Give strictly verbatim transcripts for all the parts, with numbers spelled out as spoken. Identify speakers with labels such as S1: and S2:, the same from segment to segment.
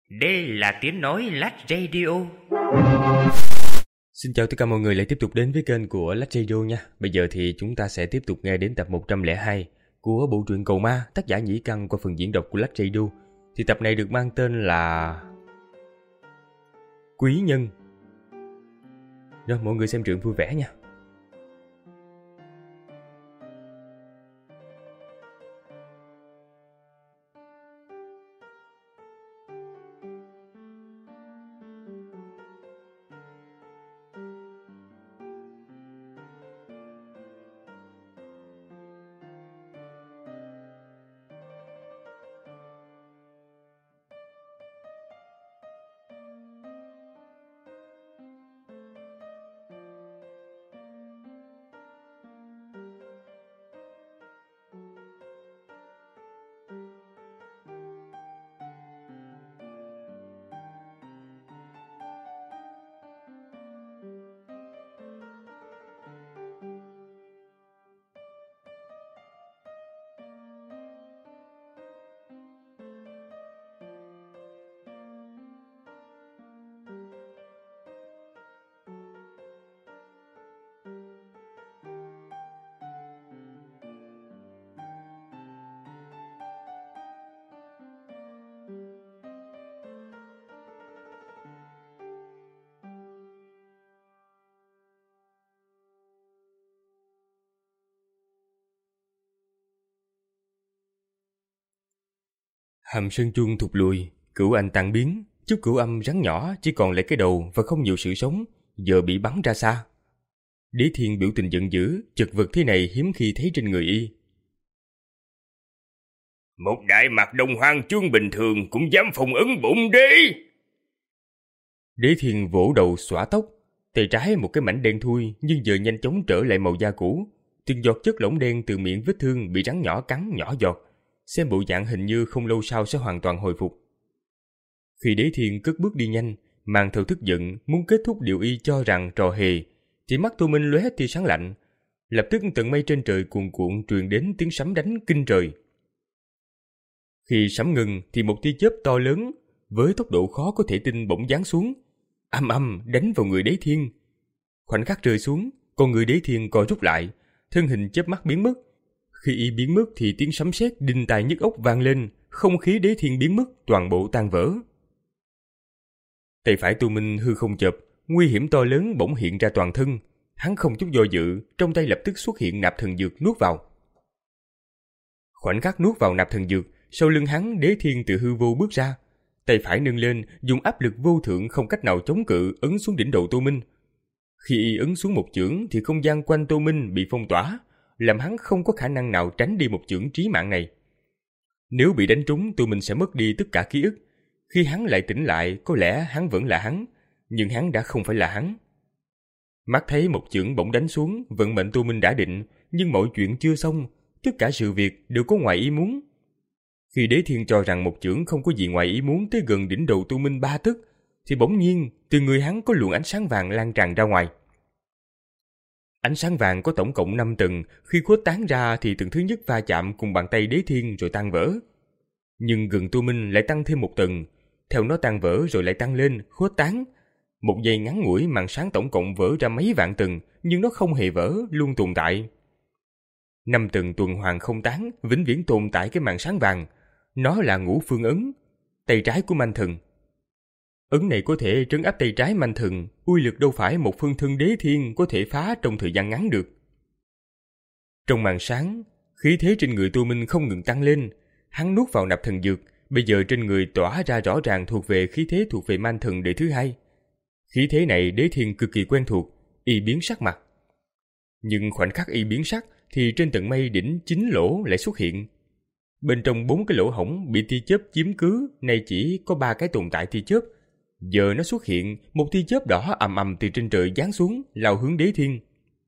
S1: Đây là tiếng nói Lách Radio.
S2: Xin chào tất cả mọi người lại tiếp tục đến với kênh của Lách Radio nha. Bây giờ thì chúng ta sẽ tiếp tục nghe đến tập một trăm lẻ hai của bộ truyện Cầu Ma, tác giả Nhĩ Căn qua phần diễn đọc của Lách Radio. Thì tập này được mang tên là Quý Nhân. Rồi mọi người xem truyện vui vẻ nha. Hầm sơn chuông thụt lùi, cửu anh tan biến, chút cửu âm rắn nhỏ chỉ còn lại cái đầu và không nhiều sự sống, giờ bị bắn ra xa. Đế Thiên biểu tình giận dữ, chật vật thế này hiếm khi thấy trên người y.
S3: Một đại mạc đồng hoàng chuông bình thường cũng dám phụng ứng bụng đế.
S2: Đế Thiên vỗ đầu xõa tóc, tay trái một cái mảnh đen thui nhưng giờ nhanh chóng trở lại màu da cũ, từng giọt chất lỏng đen từ miệng vết thương bị rắn nhỏ cắn nhỏ giọt. Xem bộ dạng hình như không lâu sau sẽ hoàn toàn hồi phục. Khi Đế Thiên cất bước đi nhanh, mang theo tức giận muốn kết thúc điều y cho rằng trò hề, thì mắt Tô Minh lóe tia sáng lạnh. Lập tức tận mây trên trời cuồn cuộn truyền đến tiếng sấm đánh kinh trời. Khi sấm ngừng thì một tia chớp to lớn với tốc độ khó có thể tin bỗng giáng xuống, âm âm đánh vào người Đế Thiên. Khoảnh khắc rơi xuống, con người Đế Thiên co rút lại, thân hình chớp mắt biến mất. Khi y biến mất thì tiếng sấm sét đinh tai nhức óc vang lên, không khí Đế Thiên biến mất, toàn bộ tan vỡ. Tay phải Tô Minh hư không chợp, nguy hiểm to lớn bỗng hiện ra toàn thân. Hắn không chút do dự, trong tay lập tức xuất hiện nạp thần dược nuốt vào. Khoảnh khắc nuốt vào nạp thần dược, sau lưng hắn Đế Thiên từ hư vô bước ra, tay phải nâng lên, dùng áp lực vô thượng không cách nào chống cự ấn xuống đỉnh đầu Tô Minh. Khi y ấn xuống một chưởng thì không gian quanh Tô Minh bị phong tỏa, làm hắn không có khả năng nào tránh đi một chưởng trí mạng này. Nếu bị đánh trúng, Tô Minh sẽ mất đi tất cả ký ức. Khi hắn lại tỉnh lại, có lẽ hắn vẫn là hắn, nhưng hắn đã không phải là hắn. Mắt thấy một chưởng bỗng đánh xuống, vận mệnh Tô Minh đã định, nhưng mọi chuyện chưa xong, tất cả sự việc đều có ngoài ý muốn. Khi Đế Thiên cho rằng một chưởng không có gì ngoài ý muốn tới gần đỉnh đầu Tô Minh ba tấc, thì bỗng nhiên từ người hắn có luồng ánh sáng vàng lan tràn ra ngoài. Ánh sáng vàng có tổng cộng năm tầng, khi khuếch tán ra thì tầng thứ nhất va chạm cùng bàn tay Đế Thiên rồi tan vỡ. Nhưng gần Tô Minh lại tăng thêm một tầng, theo nó tan vỡ rồi lại tăng lên, khuếch tán. Một giây ngắn ngủi màn sáng tổng cộng vỡ ra mấy vạn tầng, nhưng nó không hề vỡ, luôn tồn tại. Năm tầng tuần hoàn không tán, vĩnh viễn tồn tại cái màn sáng vàng. Nó là ngũ phương ấn, tay trái của Manh Thần. Ấn này có thể trấn áp tay trái Manh Thần, uy lực đâu phải một phân thân Đế Thiên có thể phá trong thời gian ngắn được. Trong màn sáng, khí thế trên người Tô Minh không ngừng tăng lên. Hắn nuốt vào nạp thần dược, bây giờ trên người tỏa ra rõ ràng thuộc về khí thế thuộc về Manh Thần đời thứ hai. Khí thế này Đế Thiên cực kỳ quen thuộc, y biến sắc mặt. Nhưng khoảnh khắc y biến sắc thì trên tận mây đỉnh chín lỗ lại xuất hiện. Bên trong bốn cái lỗ hổng bị tia chớp chiếm cứ, nay chỉ có ba cái tồn tại tia chớp. Giờ nó xuất hiện, một tia chớp đỏ ầm ầm từ trên trời giáng xuống, lao hướng Đế Thiên.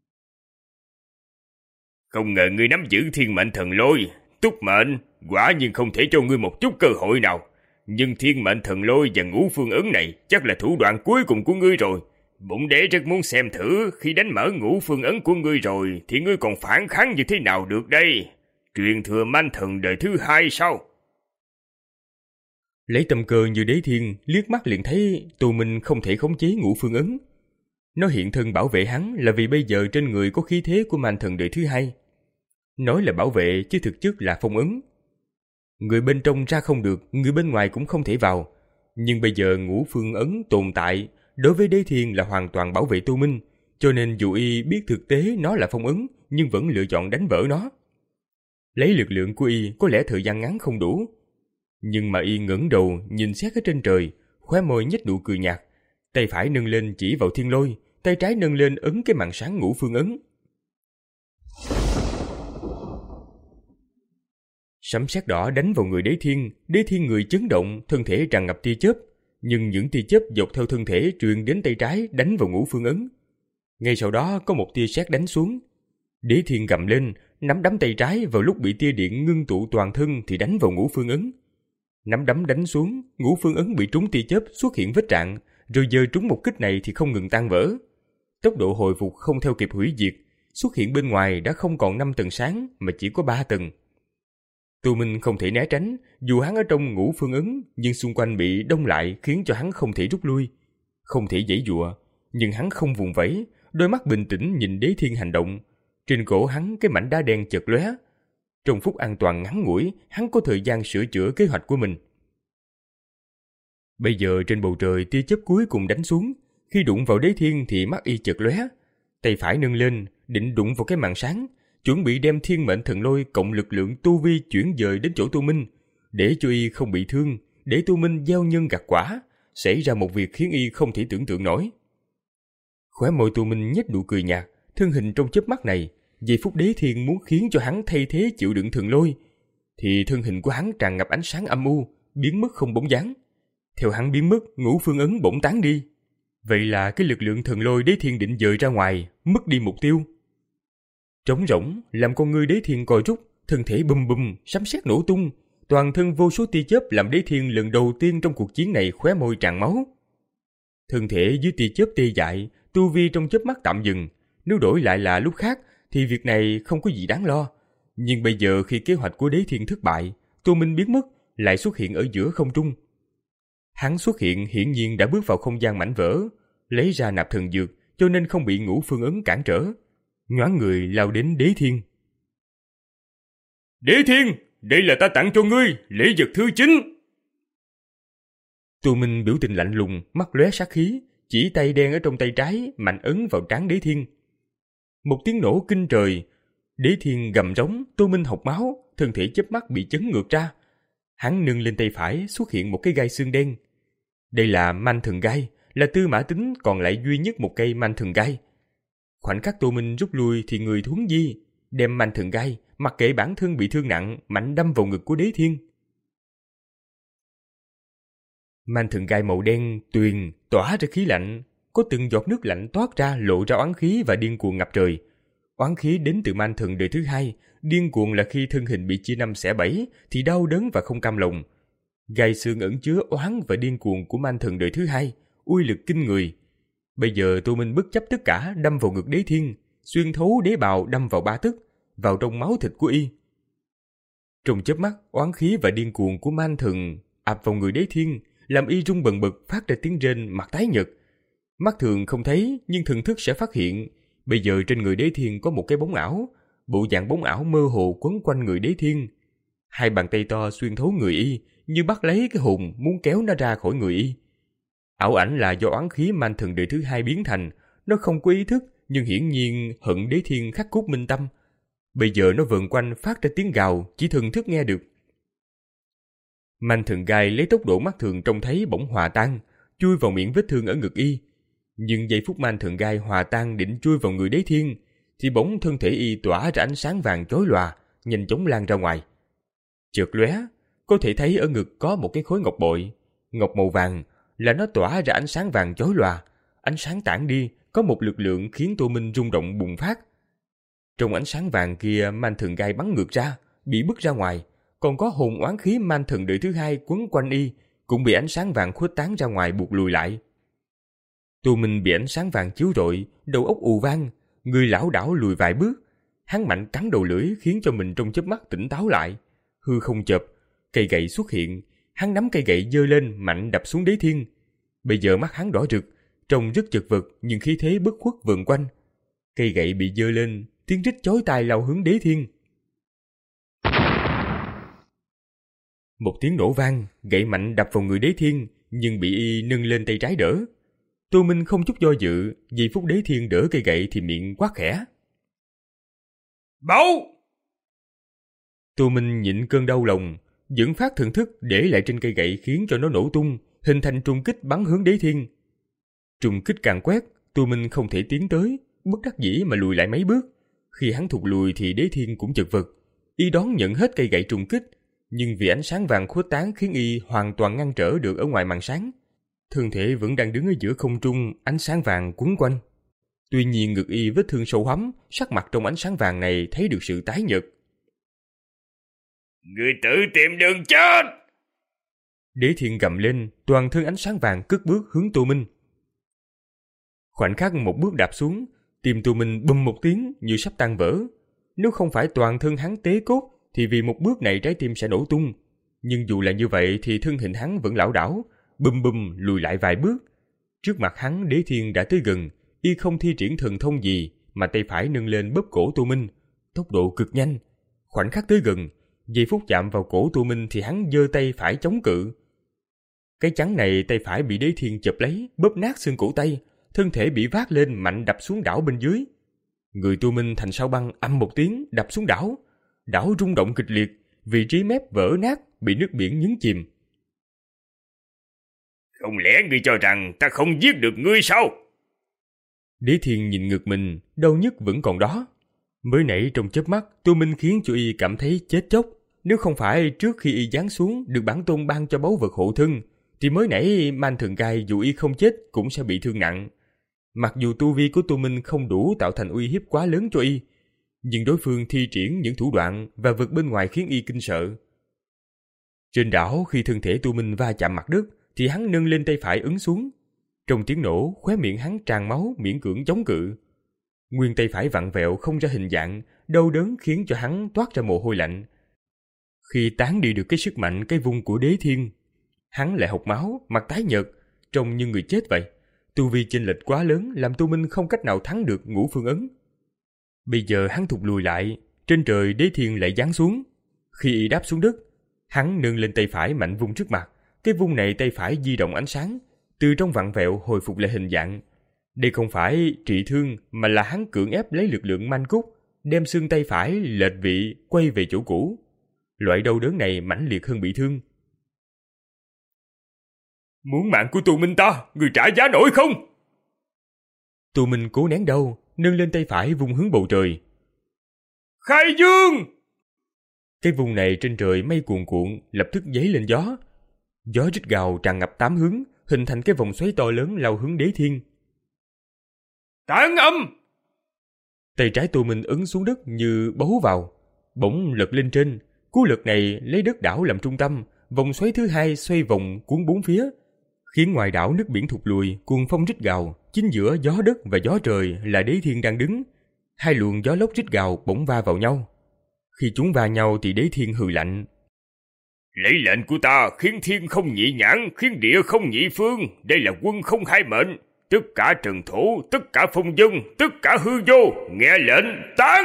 S3: Không ngờ ngươi nắm giữ thiên mệnh thần lôi, túc mệnh, quả nhiên không thể cho ngươi một chút cơ hội nào. Nhưng thiên mệnh thần lôi và ngũ phương ấn này chắc là thủ đoạn cuối cùng của ngươi rồi. Bụng đế rất muốn xem thử khi đánh mở ngũ phương ấn của ngươi rồi thì ngươi còn phản kháng như thế nào được đây. Truyền thừa Manh Thần đời thứ hai sao?
S2: Lấy tâm cơ như Đế Thiên, liếc mắt liền thấy Tô Minh không thể khống chế Ngũ Phương Ấn. Nó hiện thân bảo vệ hắn là vì bây giờ trên người có khí thế của man thần đời thứ hai. Nói là bảo vệ chứ thực chất là phong ấn. Người bên trong ra không được, người bên ngoài cũng không thể vào. Nhưng bây giờ Ngũ Phương Ấn tồn tại, đối với Đế Thiên là hoàn toàn bảo vệ Tô Minh, cho nên dù y biết thực tế nó là phong ấn, nhưng vẫn lựa chọn đánh vỡ nó. Lấy lực lượng của y có lẽ thời gian ngắn không đủ. Nhưng mà y ngẩng đầu nhìn xét ở trên trời, khóe môi nhếch nụ cười nhạt, tay phải nâng lên chỉ vào thiên lôi, tay trái nâng lên ấn cái màn sáng Ngũ Phương Ấn. Sấm sét đỏ đánh vào người Đế Thiên, Đế Thiên người chấn động, thân thể tràn ngập tia chớp, nhưng những tia chớp dọc theo thân thể truyền đến tay trái đánh vào Ngũ Phương Ấn. Ngay sau đó có một tia sét đánh xuống. Đế Thiên gầm lên, nắm đấm tay trái vào lúc bị tia điện ngưng tụ toàn thân thì đánh vào Ngũ Phương Ấn. Nắm đấm đánh xuống, Ngũ Phương Ấn bị trúng tia chớp xuất hiện vết rạn, rồi giờ trúng một kích này thì không ngừng tan vỡ. Tốc độ hồi phục không theo kịp hủy diệt, xuất hiện bên ngoài đã không còn năm tầng sáng mà chỉ có ba tầng. Tô Minh không thể né tránh, dù hắn ở trong Ngũ Phương Ấn, nhưng xung quanh bị đông lại khiến cho hắn không thể rút lui, không thể giãy giụa, nhưng hắn không vùng vẫy, đôi mắt bình tĩnh nhìn Đế Thiên hành động. Trên cổ hắn cái mảnh đá đen chợt lóe. Trong phút an toàn ngắn ngủi, hắn có thời gian sửa chữa kế hoạch của mình. Bây giờ trên bầu trời tia chớp cuối cùng đánh xuống, khi đụng vào Đế Thiên thì mắt y chợt lóe, tay phải nâng lên, định đụng vào cái màn sáng, chuẩn bị đem thiên mệnh thần lôi cộng lực lượng tu vi chuyển dời đến chỗ Tô Minh, để cho y không bị thương, để Tô Minh gieo nhân gặt quả, xảy ra một việc khiến y không thể tưởng tượng nổi. Khóe môi Tô Minh nhếch nụ cười nhạt, thân hình trong chớp mắt này, giây phút Đế Thiên muốn khiến cho hắn thay thế chịu đựng thần lôi, thì thân hình của hắn tràn ngập ánh sáng âm u, biến mất không bóng dáng. Theo hắn biến mất, Ngũ Phương Ấn bỗng tán đi. Vậy là cái lực lượng thần lôi Đế Thiên định dời ra ngoài, mất đi mục tiêu. Trống rỗng, làm con ngươi Đế Thiên co rút, thân thể bùm bùm, sấm sét nổ tung, toàn thân vô số tia chớp làm Đế Thiên lần đầu tiên trong cuộc chiến này khóe môi tràn máu. Thân thể dưới tia chớp tê dại, tu vi trong chớp mắt tạm dừng. Nếu đổi lại là lúc khác thì việc này không có gì đáng lo. Nhưng bây giờ khi kế hoạch của Đế Thiên thất bại, Tô Minh biến mất, lại xuất hiện ở giữa không trung. Hắn xuất hiện hiển nhiên đã bước vào không gian mảnh vỡ, lấy ra nạp thần dược, cho nên không bị Ngũ Phương Ấn cản trở. Nhoáng người lao đến Đế Thiên.
S3: Đế Thiên, đây là ta tặng cho ngươi, lễ vật thứ chín.
S2: Tô Minh biểu tình lạnh lùng, mắt lóe sát khí, chỉ tay đen ở trong tay trái, mạnh ấn vào trán Đế Thiên. Một tiếng nổ kinh trời, Đế Thiên gầm rống, Tô Minh hộc máu, thân thể chớp mắt bị chấn ngược ra. Hắn nâng lên tay phải, xuất hiện một cái gai xương đen. Đây là manh thần gai, là Tư Mã Tính còn lại duy nhất một cây manh thần gai. Khoảnh khắc Tô Minh rút lui thì người thuấn di, đem manh thần gai, mặc kệ bản thân bị thương nặng, mạnh đâm vào ngực của Đế Thiên. Manh thần gai màu đen tuyền tỏa ra khí lạnh, có từng giọt nước lạnh toát ra lộ ra oán khí và điên cuồng ngập trời. Oán khí đến từ manh thần đời thứ hai, điên cuồng là khi thân hình bị chia năm xẻ bảy thì đau đớn và không cam lòng. Gai xương ẩn chứa oán và điên cuồng của manh thần đời thứ hai, uy lực kinh người. Bây giờ Tô Minh bất chấp tất cả đâm vào ngực Đế Thiên, xuyên thấu đế bào đâm vào ba tấc, vào trong máu thịt của y. Trong chớp mắt, oán khí và điên cuồng của man thần ập vào người Đế Thiên, làm y rung bần bật phát ra tiếng rên, mặt tái nhợt. Mắt thường không thấy nhưng thần thức sẽ phát hiện, bây giờ trên người Đế Thiên có một cái bóng ảo, bộ dạng bóng ảo mơ hồ quấn quanh người Đế Thiên. Hai bàn tay to xuyên thấu người y, như bắt lấy cái hồn muốn kéo nó ra khỏi người y. Ảo ảnh là do oán khí man thần đời thứ hai biến thành, nó không có ý thức nhưng hiển nhiên hận Đế Thiên khắc cốt minh tâm. Bây giờ nó vờn quanh phát ra tiếng gào, chỉ thần thức nghe được. Man thần gai lấy tốc độ mắt thường trông thấy bỗng hòa tan, chui vào miệng vết thương ở ngực y. Nhưng giây phút man thần gai hòa tan định chui vào người Đế Thiên, thì bỗng thân thể y tỏa ra ánh sáng vàng chói lòa, nhanh chóng lan ra ngoài. Chợt lóe, có thể thấy ở ngực có một cái khối ngọc bội, ngọc màu vàng, là nó tỏa ra ánh sáng vàng chói lòa. Ánh sáng tản đi, có một lực lượng khiến Tô Minh rung động bùng phát. Trong ánh sáng vàng kia, man thần gai bắn ngược ra, bị bứt ra ngoài, còn có hồn oán khí man thần đời thứ hai quấn quanh y, cũng bị ánh sáng vàng khuếch tán ra ngoài buộc lùi lại. Tô Minh bị ánh sáng vàng chiếu rọi, đầu óc ù vang, người lảo đảo lùi vài bước. Hắn mạnh cắn đầu lưỡi khiến cho mình trong chớp mắt tỉnh táo lại. Hư không chợp, cây gậy xuất hiện, Hắn nắm cây gậy giơ lên mạnh đập xuống Đế Thiên. Bây giờ mắt hắn đỏ rực, trông rất chật vật nhưng khí thế bất khuất vần quanh. Cây gậy bị giơ lên, tiếng rít chói tai lao hướng Đế Thiên. Một tiếng nổ vang, gậy mạnh đập vào người Đế Thiên, nhưng bị y nâng lên tay trái đỡ. Tô Minh không chút do dự, vì phút Đế Thiên đỡ cây gậy thì miệng quát khẽ.
S3: Báu!
S2: Tô Minh nhịn cơn đau lòng, dẫn phát thần thức để lại trên cây gậy khiến cho nó nổ tung, hình thành trùng kích bắn hướng Đế Thiên. Trùng kích càng quét, Tô Minh không thể tiến tới, bất đắc dĩ mà lùi lại mấy bước. Khi hắn thụt lùi thì Đế Thiên cũng chật vật, y đón nhận hết cây gậy trùng kích, nhưng vì ánh sáng vàng khuếch tán khiến y hoàn toàn ngăn trở được ở ngoài màn sáng. Thân thể vẫn đang đứng ở giữa không trung, ánh sáng vàng quấn quanh. Tuy nhiên ngực y vết thương sâu hoắm, sắc mặt trong ánh sáng vàng này thấy được sự tái nhợt.
S3: Người tự tìm đường chết!
S2: Đế Thiên gầm lên, toàn thân ánh sáng vàng cất bước hướng Tô Minh. Khoảnh khắc một bước đạp xuống, tim Tô Minh bùm một tiếng như sắp tan vỡ. Nếu không phải toàn thân hắn tế cốt, thì vì một bước này trái tim sẽ nổ tung. Nhưng dù là như vậy thì thân hình hắn vẫn lảo đảo, bùm bùm lùi lại vài bước. Trước mặt hắn Đế Thiên đã tới gần, y không thi triển thần thông gì mà tay phải nâng lên bóp cổ Tô Minh, tốc độ cực nhanh. Khoảnh khắc tới gần, giây phút chạm vào cổ Tô Minh thì hắn giơ tay phải chống cự. Cái chắn này tay phải bị Đế Thiên chụp lấy, bóp nát xương cổ tay, thân thể bị vác lên mạnh đập xuống đảo bên dưới. Người Tô Minh thành sao băng ầm một tiếng đập xuống đảo. Đảo rung động kịch liệt, vị trí mép vỡ nát, bị nước biển nhấn chìm.
S3: Không lẽ ngươi cho rằng ta không giết được ngươi sao?
S2: Đế Thiên nhìn ngực mình, đau nhức vẫn còn đó. Mới nãy trong chớp mắt, Tô Minh khiến cho y cảm thấy chết chóc. Nếu không phải trước khi y giáng xuống được bản tôn ban cho báu vật hộ thân, thì mới nãy Man Thần Gai dù y không chết cũng sẽ bị thương nặng. Mặc dù tu vi của Tô Minh không đủ tạo thành uy hiếp quá lớn cho y, nhưng đối phương thi triển những thủ đoạn và vật bên ngoài khiến y kinh sợ. Trên đảo khi thân thể Tô Minh va chạm mặt đất thì hắn nâng lên tay phải ấn xuống. Trong tiếng nổ, khóe miệng hắn tràn máu miễn cưỡng chống cự. Nguyên tay phải vặn vẹo không ra hình dạng, đau đớn khiến cho hắn toát ra mồ hôi lạnh. Khi tán đi được cái sức mạnh cái vung của Đế Thiên, hắn lại hộc máu, mặt tái nhợt, trông như người chết vậy. Tu vi chênh lệch quá lớn làm Tô Minh không cách nào thắng được Ngũ Phương Ấn. Bây giờ hắn thụt lùi lại, trên trời Đế Thiên lại giáng xuống. Khi y đáp xuống đất, hắn nâng lên tay phải mạnh vung trước mặt. Cái vung này tay phải di động ánh sáng, từ trong vặn vẹo hồi phục lại hình dạng. Đây không phải trị thương mà là hắn cưỡng ép lấy lực lượng manh cúc, đem xương tay phải lệch vị quay về chỗ cũ. Loại đau đớn này mãnh liệt hơn bị thương.
S3: Muốn mạng của Tô Minh ta, người trả giá nổi không?
S2: Tô Minh cố nén đau, nâng lên tay phải vung hướng bầu trời.
S3: Khai dương!
S2: Cái vùng này trên trời mây cuồn cuộn, lập tức dấy lên gió. Gió rít gào tràn ngập tám hướng, hình thành cái vòng xoáy to lớn lao hướng Đế Thiên.
S3: Tản âm!
S2: Tay trái Tô Minh ấn xuống đất như bấu vào, bỗng lật lên trên. Cú lật này lấy đất đảo làm trung tâm, vòng xoáy thứ hai xoay vòng cuốn bốn phía, khiến ngoài đảo nước biển thụt lùi, cuồng phong rít gào. Chính giữa gió đất và gió trời là Đế Thiên đang đứng. Hai luồng gió lốc rít gào bỗng va vào nhau. Khi chúng va nhau thì Đế Thiên hừ lạnh.
S3: Lấy lệnh của ta khiến thiên không nhị nhãn, khiến địa không nhị phương. Đây là quân không hai mệnh. Tất cả trần thổ, tất cả phong dân, tất cả hư vô, nghe lệnh tán!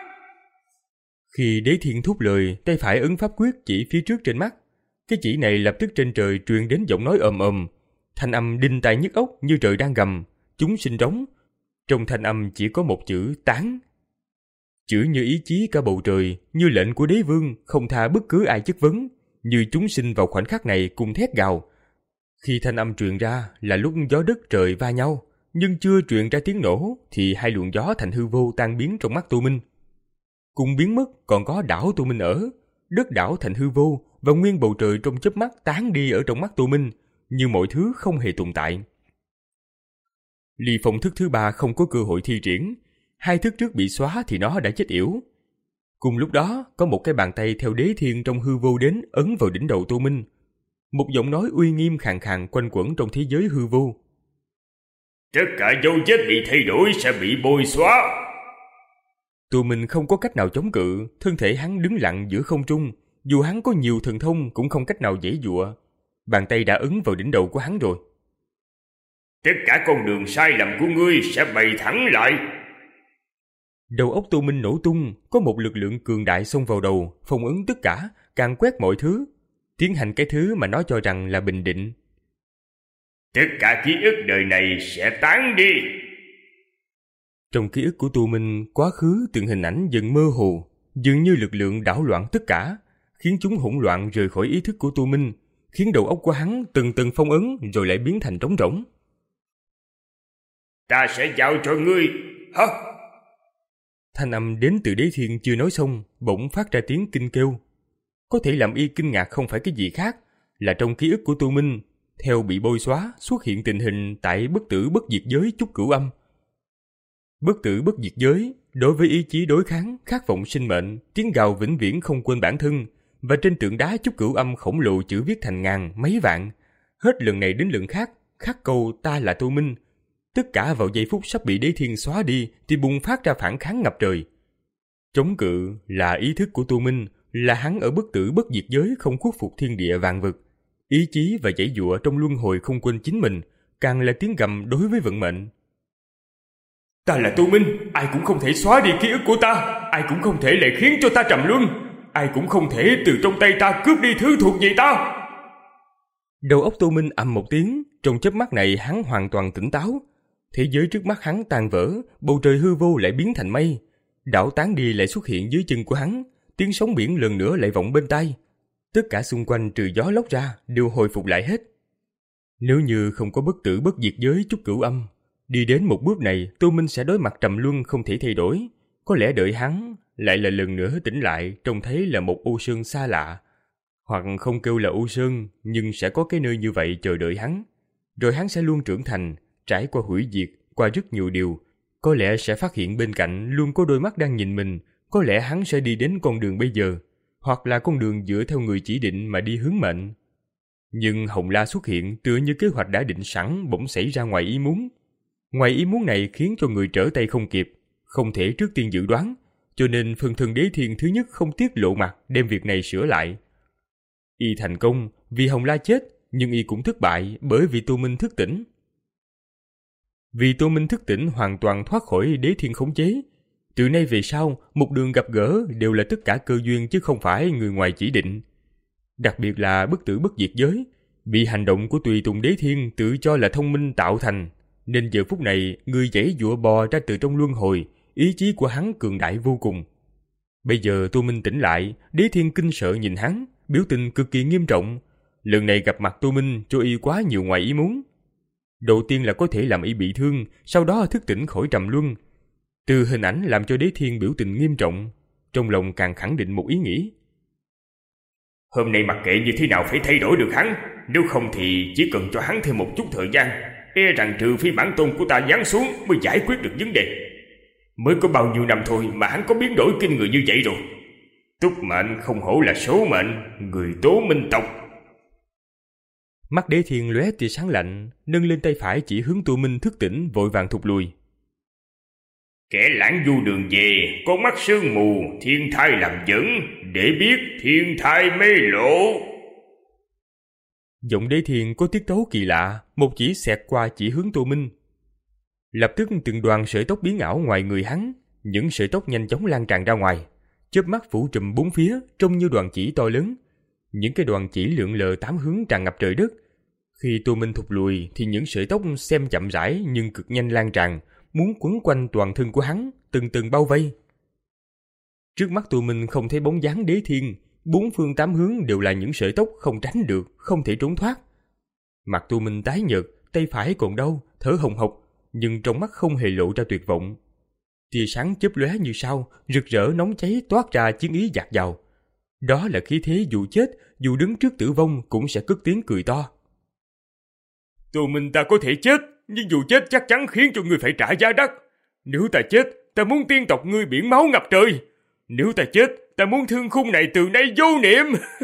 S2: Khi Đế Thiên thốt lời, tay phải ấn pháp quyết chỉ phía trước trên mắt. Cái chỉ này lập tức trên trời truyền đến giọng nói ầm ầm, thanh âm đinh tai nhức óc như trời đang gầm, chúng sinh rống. Trong thanh âm chỉ có một chữ tán. Chữ như ý chí cả bầu trời, như lệnh của đế vương, không tha bất cứ ai chất vấn, như chúng sinh vào khoảnh khắc này cùng thét gào. Khi thanh âm truyền ra là lúc gió đất trời va nhau, nhưng chưa truyền ra tiếng nổ thì hai luồng gió thành hư vô tan biến trong mắt Tô Minh. Cùng biến mất còn có đảo Tô Minh ở, đất đảo thành hư vô và nguyên bầu trời trong chớp mắt tán đi ở trong mắt Tô Minh, như mọi thứ không hề tồn tại. Ly Phong thức thứ ba không có cơ hội thi triển, hai thức trước bị xóa thì nó đã chết yểu. Cùng lúc đó, có một cái bàn tay theo Đế Thiên trong hư vô đến ấn vào đỉnh đầu Tô Minh. Một giọng nói uy nghiêm khàn khàn quanh quẩn trong thế giới hư vô.
S3: Tất cả dấu vết bị thay đổi sẽ bị bôi xóa.
S2: Tô Minh không có cách nào chống cự, thân thể hắn đứng lặng giữa không trung, dù hắn có nhiều thần thông cũng không cách nào giãy giụa. Bàn tay đã ấn vào đỉnh đầu của hắn rồi.
S3: Tất cả con đường sai lầm của ngươi sẽ bày thẳng lại.
S2: Đầu óc Tô Minh nổ tung, có một lực lượng cường đại xông vào đầu, phong ấn tất cả, càn quét mọi thứ, tiến hành cái thứ mà nó cho rằng là bình định.
S3: Tất cả ký ức đời này sẽ tán đi.
S2: Trong ký ức của Tô Minh, quá khứ từng hình ảnh dần mơ hồ, dường như lực lượng đảo loạn tất cả, khiến chúng hỗn loạn rời khỏi ý thức của Tô Minh, khiến đầu óc của hắn từng từng phong ấn rồi lại biến thành trống rỗng.
S3: Ta sẽ giao cho ngươi. Hả?
S2: Thanh âm đến từ Đế Thiên chưa nói xong, bỗng phát ra tiếng kinh kêu. Có thể làm y kinh ngạc không phải cái gì khác, là trong ký ức của Tô Minh, theo bị bôi xóa xuất hiện tình hình tại bất tử bất diệt giới Trúc Cửu Âm. Bất tử bất diệt giới, đối với ý chí đối kháng, khát vọng sinh mệnh, tiếng gào vĩnh viễn không quên bản thân, và trên tượng đá Trúc Cửu Âm khổng lồ chữ viết thành ngàn, mấy vạn. Hết lần này đến lần khác, khắc câu ta là Tô Minh. Tất cả vào giây phút sắp bị Đế Thiên xóa đi thì bùng phát ra phản kháng ngập trời. Chống cự là ý thức của Tô Minh, là hắn ở bất tử bất diệt giới không khuất phục thiên địa vạn vực. Ý chí và giãy giụa trong luân hồi không quên chính mình, càng là tiếng gầm đối với vận mệnh.
S3: Ta là Tô Minh, ai cũng không thể xóa đi ký ức của ta, ai cũng không thể lại khiến cho ta trầm luân, ai cũng không thể từ trong tay ta cướp đi thứ thuộc về ta.
S2: Đầu óc Tô Minh ầm một tiếng, trong chớp mắt này hắn hoàn toàn tỉnh táo. Thế giới trước mắt hắn tan vỡ, bầu trời hư vô lại biến thành mây, đảo tán đi lại xuất hiện dưới chân của hắn, tiếng sóng biển lần nữa lại vọng bên tai. Tất cả xung quanh trừ gió lốc ra đều hồi phục lại hết. Nếu như không có bất tử bất diệt giới Trúc Cửu Âm, đi đến một bước này Tô Minh sẽ đối mặt trầm luân không thể thay đổi. Có lẽ đợi hắn lại là lần nữa tỉnh lại trông thấy là một ô sơn xa lạ, hoặc không kêu là ô sơn nhưng sẽ có cái nơi như vậy chờ đợi hắn. Rồi hắn sẽ luôn trưởng thành, trải qua hủy diệt, qua rất nhiều điều. Có lẽ sẽ phát hiện bên cạnh luôn có đôi mắt đang nhìn mình. Có lẽ hắn sẽ đi đến con đường bây giờ, hoặc là con đường dựa theo người chỉ định mà đi hướng mệnh. Nhưng Hồng La xuất hiện tựa như kế hoạch đã định sẵn bỗng xảy ra ngoài ý muốn. Ngoài ý muốn này khiến cho người trở tay không kịp, không thể trước tiên dự đoán, cho nên phần thân Đế Thiên thứ nhất không tiết lộ mặt đem việc này sửa lại. Y thành công vì Hồng La chết, nhưng y cũng thất bại bởi vì Tô Minh thức tỉnh. Vì Tô Minh thức tỉnh hoàn toàn thoát khỏi Đế Thiên khống chế. Từ nay về sau, một đường gặp gỡ đều là tất cả cơ duyên chứ không phải người ngoài chỉ định. Đặc biệt là bất tử bất diệt giới, bị hành động của tùy tùng Đế Thiên tự cho là thông minh tạo thành, nên giờ phút này người giãy giụa bò ra từ trong luân hồi, ý chí của hắn cường đại vô cùng. Bây giờ Tô Minh tỉnh lại, Đế Thiên kinh sợ nhìn hắn, biểu tình cực kỳ nghiêm trọng. Lần này gặp mặt Tô Minh cho y quá nhiều ngoài ý muốn. Đầu tiên là có thể làm y bị thương, sau đó thức tỉnh khỏi trầm luân. Từ hình ảnh làm cho Đế Thiên biểu tình nghiêm trọng, trong lòng càng khẳng định một ý nghĩ.
S3: Hôm nay mặc kệ như thế nào phải thay đổi được hắn, nếu không thì chỉ cần cho hắn thêm một chút thời gian, e rằng trừ phi bản tôn của ta giáng xuống mới giải quyết được vấn đề. Mới có bao nhiêu năm thôi mà hắn có biến đổi kinh người như vậy rồi. Túc mệnh không hổ là số mệnh, người tố minh tộc.
S2: Mắt Đế Thiên lóe tia sáng lạnh, nâng lên tay phải chỉ hướng Tô Minh thức tỉnh vội vàng thụt lùi.
S3: Kẻ lãng du đường về, con mắt sương mù, thiên thai làm dẫn, để biết thiên thai mê lộ.
S2: Giọng Đế Thiên có tiết tấu kỳ lạ, một chỉ xẹt qua chỉ hướng Tô Minh. Lập tức từng đoàn sợi tóc biến ảo ngoài người hắn, những sợi tóc nhanh chóng lan tràn ra ngoài, chớp mắt phủ trùm bốn phía, trông như đoàn chỉ to lớn. Những cái đoàn chỉ lượn lờ tám hướng tràn ngập trời đất. Khi Tô Minh thụt lùi thì những sợi tóc xem chậm rãi nhưng cực nhanh lan tràn, muốn quấn quanh toàn thân của hắn, từng từng bao vây. Trước mắt Tô Minh không thấy bóng dáng Đế Thiên, bốn phương tám hướng đều là những sợi tóc không tránh được, không thể trốn thoát. Mặt Tô Minh tái nhợt, tay phải còn đau, thở hồng hộc, nhưng trong mắt không hề lộ ra tuyệt vọng. Tia sáng chớp lóe như sao, rực rỡ nóng cháy toát ra chiến ý dạt dào. Đó là khí thế dù chết, dù đứng trước tử vong cũng sẽ cất tiếng cười to.
S3: Tô Minh, ta có thể chết, nhưng dù chết chắc chắn khiến cho ngươi phải trả giá đắt. Nếu ta chết, ta muốn tiên tộc ngươi biển máu ngập trời. Nếu ta chết, ta muốn thương khung này từ nay vô niệm.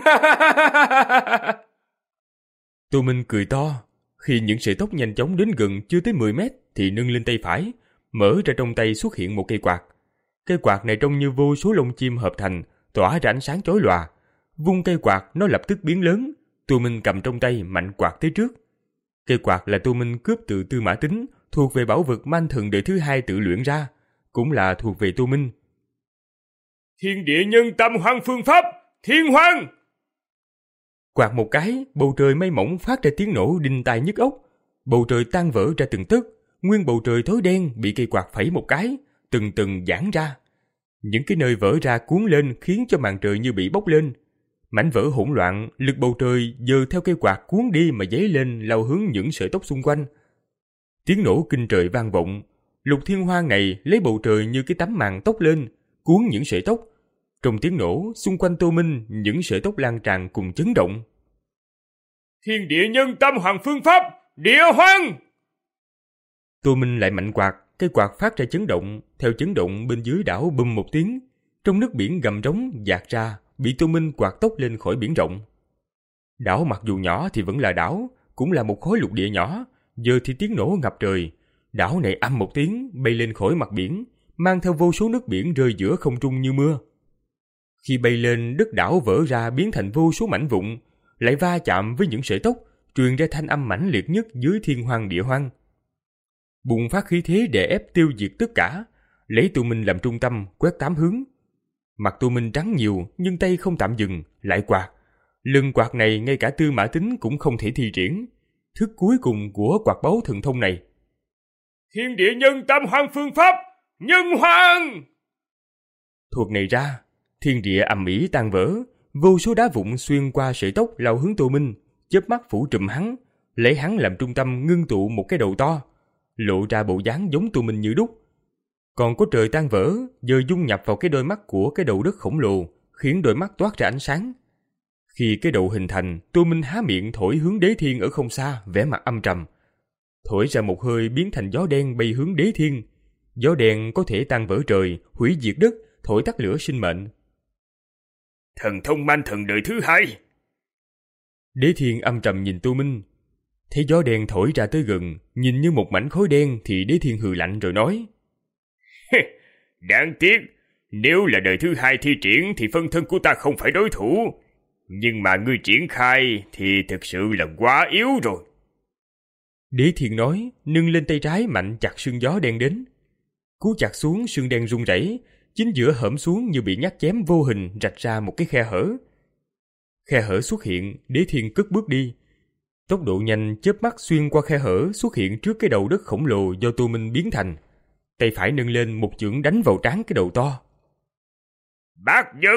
S2: Tô Minh cười to. Khi những sợi tóc nhanh chóng đến gần chưa tới mười mét thì nâng lên tay phải, mở ra trong tay xuất hiện một cây quạt. Cây quạt này trông như vô số lông chim hợp thành, tỏa ra ánh sáng chói lòa. vung cây quạt nó lập tức biến lớn. Tô Minh cầm trong tay mạnh quạt tới trước. Cây quạt là Tô Minh cướp từ Tư Mã Tính, thuộc về bảo vật man thần đời thứ hai tự luyện ra, cũng là thuộc về Tô Minh.
S3: Thiên địa nhân tâm hoang phương pháp, thiên hoang!
S2: Quạt một cái, bầu trời mây mỏng phát ra tiếng nổ đinh tai nhức óc. Bầu trời tan vỡ ra từng tấc, nguyên bầu trời tối đen bị cây quạt phẩy một cái, từng từng giãn ra. Những cái nơi vỡ ra cuốn lên khiến cho màn trời như bị bốc lên. Mảnh vỡ hỗn loạn, lực bầu trời giờ theo cây quạt cuốn đi mà dấy lên lao hướng những sợi tóc xung quanh. Tiếng nổ kinh trời vang vọng. Lục Thiên Hoang này lấy bầu trời như cái tấm màn tóc lên, cuốn những sợi tóc. Trong tiếng nổ, xung quanh Tô Minh những sợi tóc lan tràn cùng chấn động.
S3: Thiên địa nhân tâm hoàng phương pháp, địa hoang!
S2: Tô Minh lại mạnh quạt, cây quạt phát ra chấn động, theo chấn động bên dưới đảo bùm một tiếng, trong nước biển gầm rống dạt ra, bị Tô Minh quạt tốc lên khỏi biển rộng. Đảo mặc dù nhỏ thì vẫn là đảo, cũng là một khối lục địa nhỏ, giờ thì tiếng nổ ngập trời. Đảo này âm một tiếng, bay lên khỏi mặt biển, mang theo vô số nước biển rơi giữa không trung như mưa. Khi bay lên, đất đảo vỡ ra biến thành vô số mảnh vụn, lại va chạm với những sợi tóc, truyền ra thanh âm mãnh liệt nhất dưới thiên hoang địa hoang. Bùng phát khí thế để ép tiêu diệt tất cả, lấy Tô Minh làm trung tâm, quét tám hướng. Mặt Tô Minh trắng nhiều, nhưng tay không tạm dừng, lại quạt. Lần quạt này ngay cả Tư Mã Tính cũng không thể thi triển. Thức cuối cùng của quạt báu thần thông này.
S3: Thiên địa nhân tâm hoang phương pháp, nhân hoang!
S2: Thuật này ra, thiên địa ầm ĩ tan vỡ, vô số đá vụn xuyên qua sợi tóc lao hướng Tô Minh, chớp mắt phủ trùm hắn, lấy hắn làm trung tâm ngưng tụ một cái đầu to, lộ ra bộ dáng giống Tô Minh như đúc. Còn có trời tan vỡ, giờ dung nhập vào cái đôi mắt của cái đầu đất khổng lồ, khiến đôi mắt toát ra ánh sáng. Khi cái đầu hình thành, Tô Minh há miệng thổi hướng Đế Thiên ở không xa, vẻ mặt âm trầm. Thổi ra một hơi biến thành gió đen bay hướng Đế Thiên. Gió đen có thể tan vỡ trời, hủy diệt đất, thổi tắt lửa sinh mệnh.
S3: Thần thông man thần đời thứ hai.
S2: Đế Thiên âm trầm nhìn Tô Minh. Thấy gió đen thổi ra tới gần, nhìn như một mảnh khói đen thì Đế Thiên hừ lạnh rồi nói.
S3: Đáng tiếc, nếu là đời thứ hai thi triển thì phân thân của ta không phải đối thủ. Nhưng mà ngươi triển khai thì thực sự là quá yếu rồi.
S2: Đế Thiên nói, nâng lên tay trái mạnh chặt sương gió đen đến. Cú chặt xuống, sương đen rung rẩy, chính giữa hõm xuống như bị nhát chém vô hình rạch ra một cái khe hở. Khe hở xuất hiện, Đế Thiên cất bước đi. Tốc độ nhanh chớp mắt xuyên qua khe hở xuất hiện trước cái đầu đất khổng lồ do Tô Minh biến thành. Tay phải nâng lên một chưởng đánh vào trán cái đầu to.
S3: Bác dân!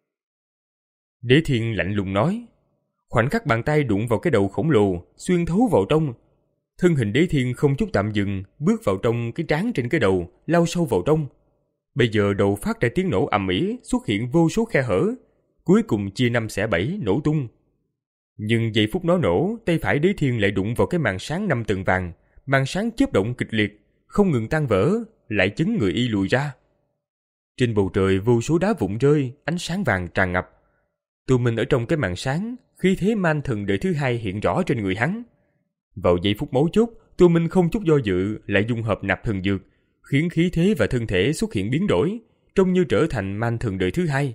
S2: Đế Thiên lạnh lùng nói. Khoảnh khắc bàn tay đụng vào cái đầu khổng lồ, xuyên thấu vào trong. Thân hình Đế Thiên không chút tạm dừng, bước vào trong cái trán trên cái đầu, lao sâu vào trong. Bây giờ đầu phát ra tiếng nổ ầm ĩ, xuất hiện vô số khe hở, cuối cùng chia năm xẻ bảy nổ tung. Nhưng giây phút nó nổ, tay phải Đế Thiên lại đụng vào cái màn sáng năm tầng vàng, màn sáng chớp động kịch liệt, không ngừng tan vỡ, lại chấn người y lùi ra. Trên bầu trời vô số đá vụn rơi, ánh sáng vàng tràn ngập. Tô Minh ở trong cái màn sáng, khí thế man thần đời thứ hai hiện rõ trên người hắn. Vào giây phút mấu chốt, Tô Minh không chút do dự lại dung hợp nạp thần dược, khiến khí thế và thân thể xuất hiện biến đổi, trông như trở thành man thần đời thứ hai.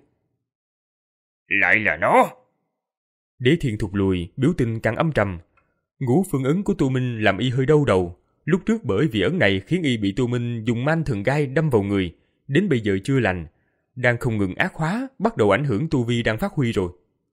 S3: Lại là nó!
S2: Đế Thiên thụt lùi, biểu tình càng âm trầm. Ngũ phương ấn của Tô Minh làm y hơi đau đầu. Lúc trước bởi vì ấn này khiến y bị Tô Minh dùng man thần gai đâm vào người, đến bây giờ chưa lành, đang không ngừng ác hóa, bắt đầu ảnh hưởng tu vi đang phát huy rồi.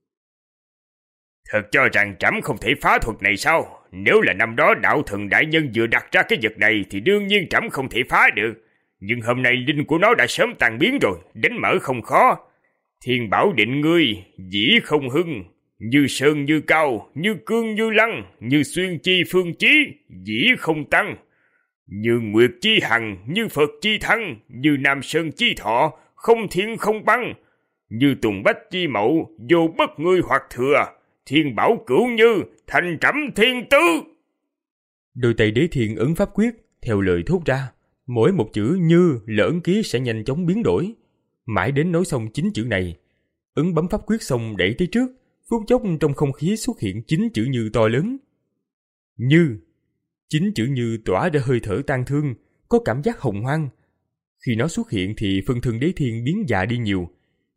S3: Thật cho rằng trẫm không thể phá thuật này sao? Nếu là năm đó đạo thần đại nhân vừa đặt ra cái vật này thì đương nhiên trẫm không thể phá được. Nhưng hôm nay linh của nó đã sớm tan biến rồi, đánh mở không khó. Thiên bảo định ngươi, dĩ không hưng, như sơn như cao, như cương như lăng, như xuyên chi phương chí, dĩ không tăng. Như nguyệt chi hằng, như Phật chi thăng, như nam sơn chi thọ, không thiên không băng. Như tùng bách chi mậu, vô bất ngươi hoặc thừa, thiên bảo cửu như, thành trẫm thiên tư.
S2: Đôi tay Đế Thiên ấn pháp quyết, theo lời thốt ra, mỗi một chữ như là ấn ký sẽ nhanh chóng biến đổi. Mãi đến nói xong chín chữ này, ấn bấm pháp quyết xong đẩy tới trước, phút chốc trong không khí xuất hiện chín chữ như to lớn. Như, chín chữ như tỏa ra hơi thở tang thương, có cảm giác hồng hoang. Khi nó xuất hiện thì phân thân Đế Thiên biến già đi nhiều,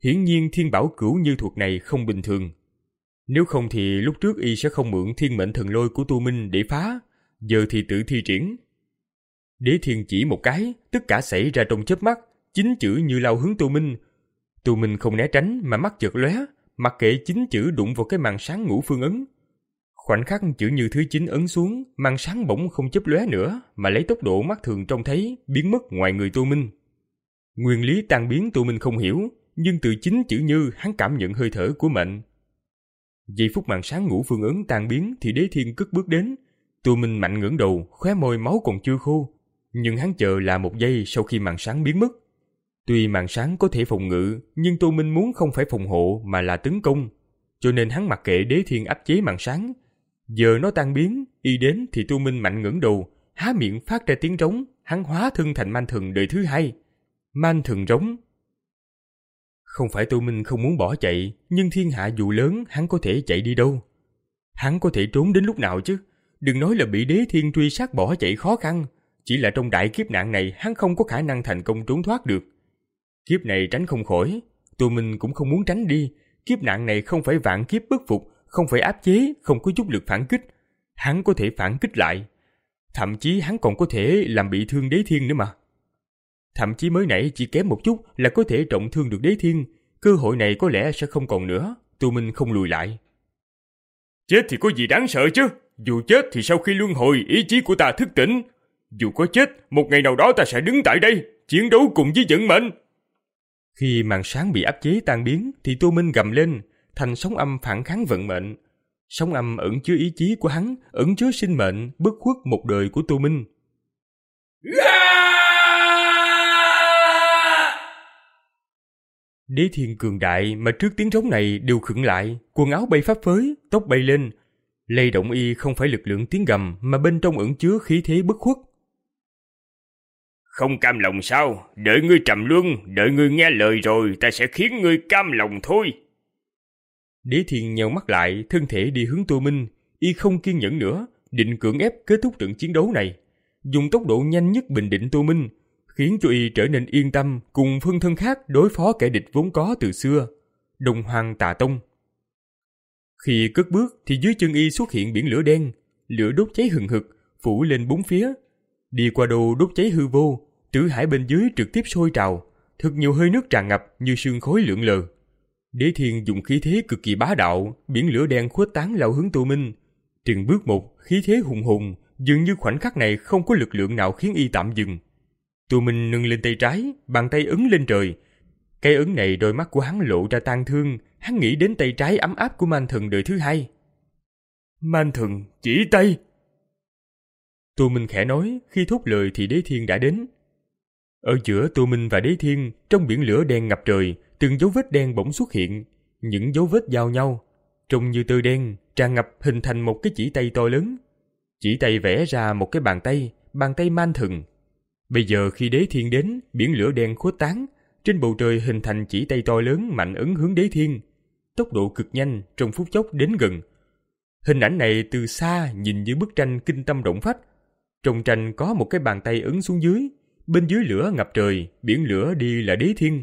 S2: Hiển nhiên thiên bảo cửu như thuật này không bình thường. Nếu không thì lúc trước y sẽ không mượn thiên mệnh thần lôi của Tô Minh để phá, giờ thì tự thi triển. Đế Thiên chỉ một cái, tất cả xảy ra trong chớp mắt, chín chữ như lao hướng Tô Minh. Tô Minh không né tránh mà mắt chợt lóe, mặc kệ chín chữ đụng vào cái màn sáng ngũ phương ấn. Khoảnh khắc chữ như thứ chín ấn xuống, màn sáng bỗng không chớp lóe nữa mà lấy tốc độ mắt thường trông thấy biến mất ngoài người Tô Minh. Nguyên lý tan biến Tô Minh không hiểu, nhưng từ chín chữ như hắn cảm nhận hơi thở của mệnh. Giây phút màn sáng ngũ phương ấn tan biến thì Đế Thiên cất bước đến. Tô Minh mạnh ngẩng đầu, khóe môi máu còn chưa khô, nhưng hắn chờ là một giây sau khi màn sáng biến mất. Tuy màn sáng có thể phòng ngự, nhưng Tô Minh muốn không phải phòng hộ mà là tấn công, cho nên hắn mặc kệ Đế Thiên áp chế màn sáng. Giờ nó tan biến, y đến thì Tô Minh mạnh ngẩng đầu, há miệng phát ra tiếng rống, hắn hóa thân thành man thần đời thứ hai. Man thần rống. Không phải Tô Minh không muốn bỏ chạy, nhưng thiên hạ dù lớn hắn có thể chạy đi đâu? Hắn có thể trốn đến lúc nào chứ? Đừng nói là bị Đế Thiên truy sát bỏ chạy khó khăn, chỉ là trong đại kiếp nạn này hắn không có khả năng thành công trốn thoát được. Kiếp này tránh không khỏi, Tô Minh cũng không muốn tránh đi. Kiếp nạn này không phải vạn kiếp bất phục, không phải áp chế, không có chút lực phản kích. Hắn có thể phản kích lại. Thậm chí hắn còn có thể làm bị thương Đế Thiên nữa mà. Thậm chí mới nãy chỉ kém một chút là có thể trọng thương được Đế Thiên. Cơ hội này có lẽ sẽ không còn nữa. Tô Minh không lùi lại.
S3: Chết thì có gì đáng sợ chứ? Dù chết thì sau khi luân hồi, ý chí của ta thức tỉnh. Dù có chết, một ngày nào đó ta sẽ đứng tại đây, chiến đấu cùng với vận mệnh.
S2: Khi màn sáng bị áp chế tan biến thì Tô Minh gầm lên, thành sóng âm phản kháng vận mệnh. Sóng âm ẩn chứa ý chí của hắn, ẩn chứa sinh mệnh, bất khuất một đời của Tô Minh. Đế Thiên cường đại mà trước tiếng trống này đều khựng lại, quần áo bay phấp phới, tóc bay lên. Lay động y không phải lực lượng tiếng gầm mà bên trong ẩn chứa khí thế bất khuất.
S3: Không cam lòng sao? Đợi ngươi trầm luân, đợi ngươi nghe lời rồi ta sẽ khiến ngươi cam lòng thôi.
S2: Đế Thiên nheo mắt lại, thân thể đi hướng Tô Minh. Y không kiên nhẫn nữa, định cưỡng ép kết thúc trận chiến đấu này. Dùng tốc độ nhanh nhất bình định Tô Minh, khiến cho y trở nên yên tâm cùng phân thân khác đối phó kẻ địch vốn có từ xưa, Đông Hoang Tà Tông. Khi cất bước thì dưới chân y xuất hiện biển lửa đen, lửa đốt cháy hừng hực, phủ lên bốn phía. Đi qua đồ đốt cháy hư vô, tử hải bên dưới trực tiếp sôi trào, thật nhiều hơi nước tràn ngập như sương khói lượn lờ. Đế Thiên dùng khí thế cực kỳ bá đạo, biển lửa đen khuếch tán lao hướng Tô Minh. Từng bước một, khí thế hùng hùng, dường như khoảnh khắc này không có lực lượng nào khiến y tạm dừng. Tô Minh nâng lên tay trái, bàn tay ấn lên trời. Cái ấn này đôi mắt của hắn lộ ra tang thương, hắn nghĩ đến tay trái ấm áp của man thần đời thứ hai. Man thần, chỉ tay! Tô Minh khẽ nói, khi thốt lời thì Đế Thiên đã đến. Ở giữa Tô Minh và Đế Thiên, trong biển lửa đen ngập trời, từng dấu vết đen bỗng xuất hiện, những dấu vết giao nhau, trông như tơ đen, tràn ngập hình thành một cái chỉ tay to lớn. Chỉ tay vẽ ra một cái bàn tay, bàn tay man thần. Bây giờ khi Đế Thiên đến, biển lửa đen khuếch tán, trên bầu trời hình thành chỉ tay to lớn mạnh ấn hướng Đế Thiên. Tốc độ cực nhanh, trong phút chốc đến gần. Hình ảnh này từ xa nhìn như bức tranh kinh tâm động phách. Trong tranh có một cái bàn tay ấn xuống dưới, bên dưới lửa ngập trời, biển lửa đi là Đế Thiên.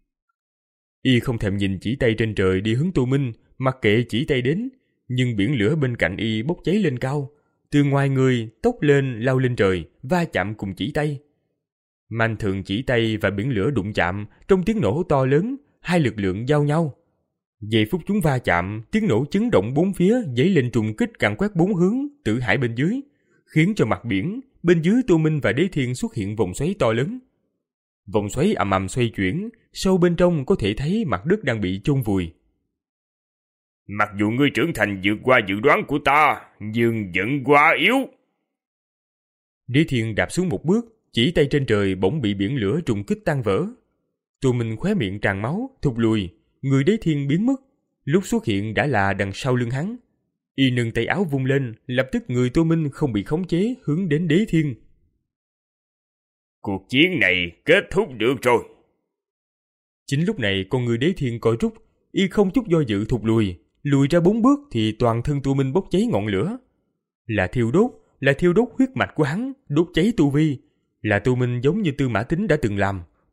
S2: Y không thèm nhìn chỉ tay trên trời đi hướng Tô Minh, mặc kệ chỉ tay đến, nhưng biển lửa bên cạnh y bốc cháy lên cao, từ ngoài người tốc lên lao lên trời, va chạm cùng chỉ tay. Man thần chỉ tay và biển lửa đụng chạm, trong tiếng nổ to lớn, hai lực lượng giao nhau. Giây phút chúng va chạm, tiếng nổ chấn động bốn phía, dấy lên trùng kích càn quét bốn hướng, tử hải bên dưới, khiến cho mặt biển bên dưới Tô Minh và Đế Thiên xuất hiện vòng xoáy to lớn. Vòng xoáy ầm ầm xoay chuyển, sâu bên trong có thể thấy mặt đất đang bị chôn vùi.
S3: Mặc dù ngươi trưởng thành vượt qua dự đoán của ta, nhưng vẫn quá yếu.
S2: Đế Thiên đạp xuống một bước, chỉ tay trên trời bỗng bị biển lửa trùng kích tan vỡ. Tô Minh khóe miệng tràn máu, thụt lùi, người Đế Thiên biến mất, lúc xuất hiện đã là đằng sau lưng hắn. Y nâng tay áo vung lên, lập tức người Tô Minh không bị khống chế hướng đến Đế Thiên.
S3: Cuộc chiến này kết thúc được rồi.
S2: Chính lúc này con người Đế Thiên coi rút, y không chút do dự thụt lùi, lùi ra bốn bước thì toàn thân Tô Minh bốc cháy ngọn lửa. Là thiêu đốt, là thiêu đốt huyết mạch của hắn, đốt cháy tu vi. Là Tô Minh giống như Tư Mã Tín đã từng làm,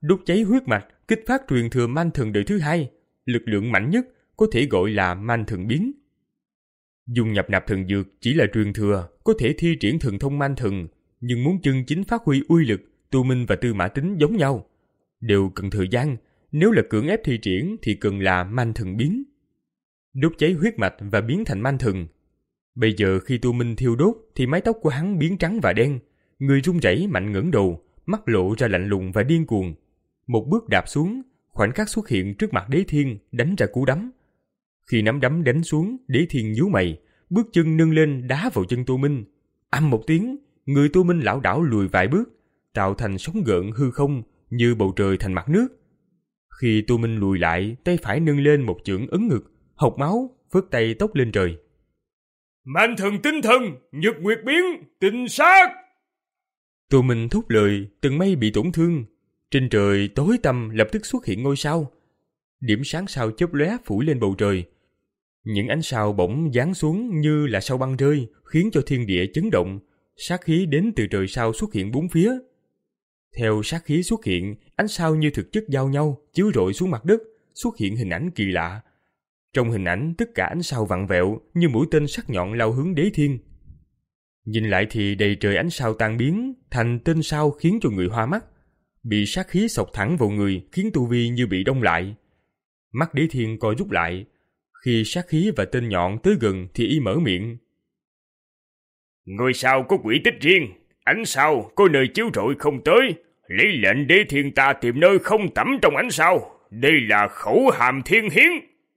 S2: đốt cháy huyết mạch, kích phát truyền thừa man thần đời thứ hai, lực lượng mạnh nhất có thể gọi là man thần biến. Dùng nhập nạp thần dược chỉ là truyền thừa, có thể thi triển thần thông man thần, nhưng muốn chân chính phát huy uy lực, Tô Minh và Tư Mã Tính giống nhau, đều cần thời gian. Nếu là cưỡng ép thi triển thì cần là man thần biến. Đốt cháy huyết mạch và biến thành man thần. Bây giờ khi Tô Minh thiêu đốt thì mái tóc của hắn biến trắng và đen, người run rẩy mạnh ngẩng đầu, mắt lộ ra lạnh lùng và điên cuồng. Một bước đạp xuống, khoảnh khắc xuất hiện trước mặt Đế Thiên, đánh ra cú đấm. Khi nắm đấm đánh xuống, Đế Thiên nhíu mày, bước chân nâng lên đá vào chân Tô Minh. Ầm một tiếng, người Tô Minh lảo đảo lùi vài bước, tạo thành sóng gợn hư không như bầu trời thành mặt nước. Khi Tô Minh lùi lại, tay phải nâng lên một chưởng ấn ngực, hộc máu, phất tay tốc lên trời.
S3: Man thần tinh thần, nhật nguyệt biến, tinh sát.
S2: Tô Minh thốt lời, từng mây bị tổn thương. Trên trời tối tăm lập tức xuất hiện ngôi sao. Điểm sáng sao chớp lóe phủ lên bầu trời. Những ánh sao bỗng giáng xuống như là sao băng rơi, khiến cho thiên địa chấn động. Sát khí đến từ trời sao xuất hiện bốn phía. Theo sát khí xuất hiện, ánh sao như thực chất giao nhau, chiếu rọi xuống mặt đất, xuất hiện hình ảnh kỳ lạ. Trong hình ảnh, tất cả ánh sao vặn vẹo như mũi tên sắc nhọn lao hướng Đế Thiên. Nhìn lại thì đầy trời ánh sao tan biến thành tên sao, khiến cho người hoa mắt. Bị sát khí xộc thẳng vào người, khiến tu vi như bị đông lại. Mắt Đế Thiên co rút lại. Khi sát khí và tên nhọn tới gần thì y mở miệng.
S3: Ngôi sao có quỹ tích riêng, ánh sao có nơi chiếu rọi không tới. Lấy lệnh Đế Thiên ta tìm nơi không tẩm trong ánh sao. Đây là khẩu hàm thiên hiến.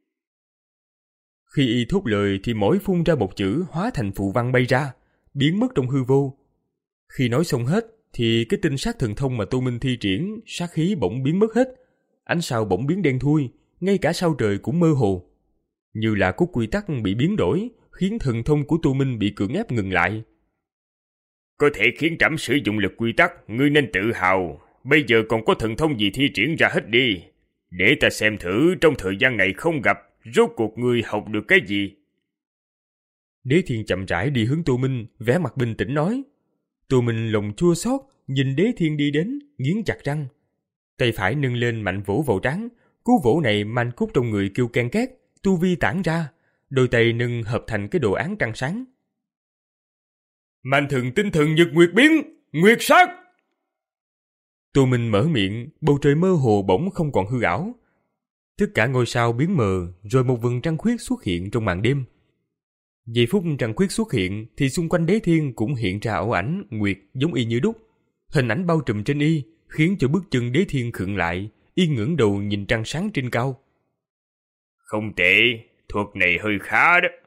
S2: Khi y thốt lời thì mỗi phun ra một chữ hóa thành phù văn bay ra, biến mất trong hư vô. Khi nói xong hết thì cái tinh sát thần thông mà Tô Minh thi triển, sát khí bỗng biến mất hết. Ánh sao bỗng biến đen thui, ngay cả sao trời cũng mơ hồ. Như là có quy tắc bị biến đổi, khiến thần thông của Tô Minh bị cưỡng ép ngừng lại.
S3: Có thể khiến trẫm sử dụng lực quy tắc, ngươi nên tự hào. Bây giờ còn có thần thông gì thi triển ra hết đi. Để ta xem thử trong thời gian này không gặp, rốt cuộc ngươi học được cái gì.
S2: Đế Thiên chậm rãi đi hướng Tô Minh, vẻ mặt bình tĩnh nói. Tô Minh lòng chua xót, nhìn Đế Thiên đi đến, nghiến chặt răng. Tay phải nâng lên mạnh vỗ vào trán, cú vỗ này manh cút trong người kêu ken két, tu vi tản ra, đôi tay nâng hợp thành cái đồ án trăng sáng.
S3: Man thần tinh thần nhật nguyệt biến, nguyệt sát.
S2: Tô Minh mở miệng, bầu trời mơ hồ bỗng không còn hư ảo. Tất cả ngôi sao biến mờ, rồi một vầng trăng khuyết xuất hiện trong màn đêm. Giây phút trăng khuyết xuất hiện thì xung quanh Đế Thiên cũng hiện ra ảo ảnh nguyệt giống y như đúc. Hình ảnh bao trùm trên y, khiến cho bước chân Đế Thiên khựng lại, y ngẩng đầu nhìn trăng sáng trên cao.
S3: Không tệ, thuật này hơi khá đó.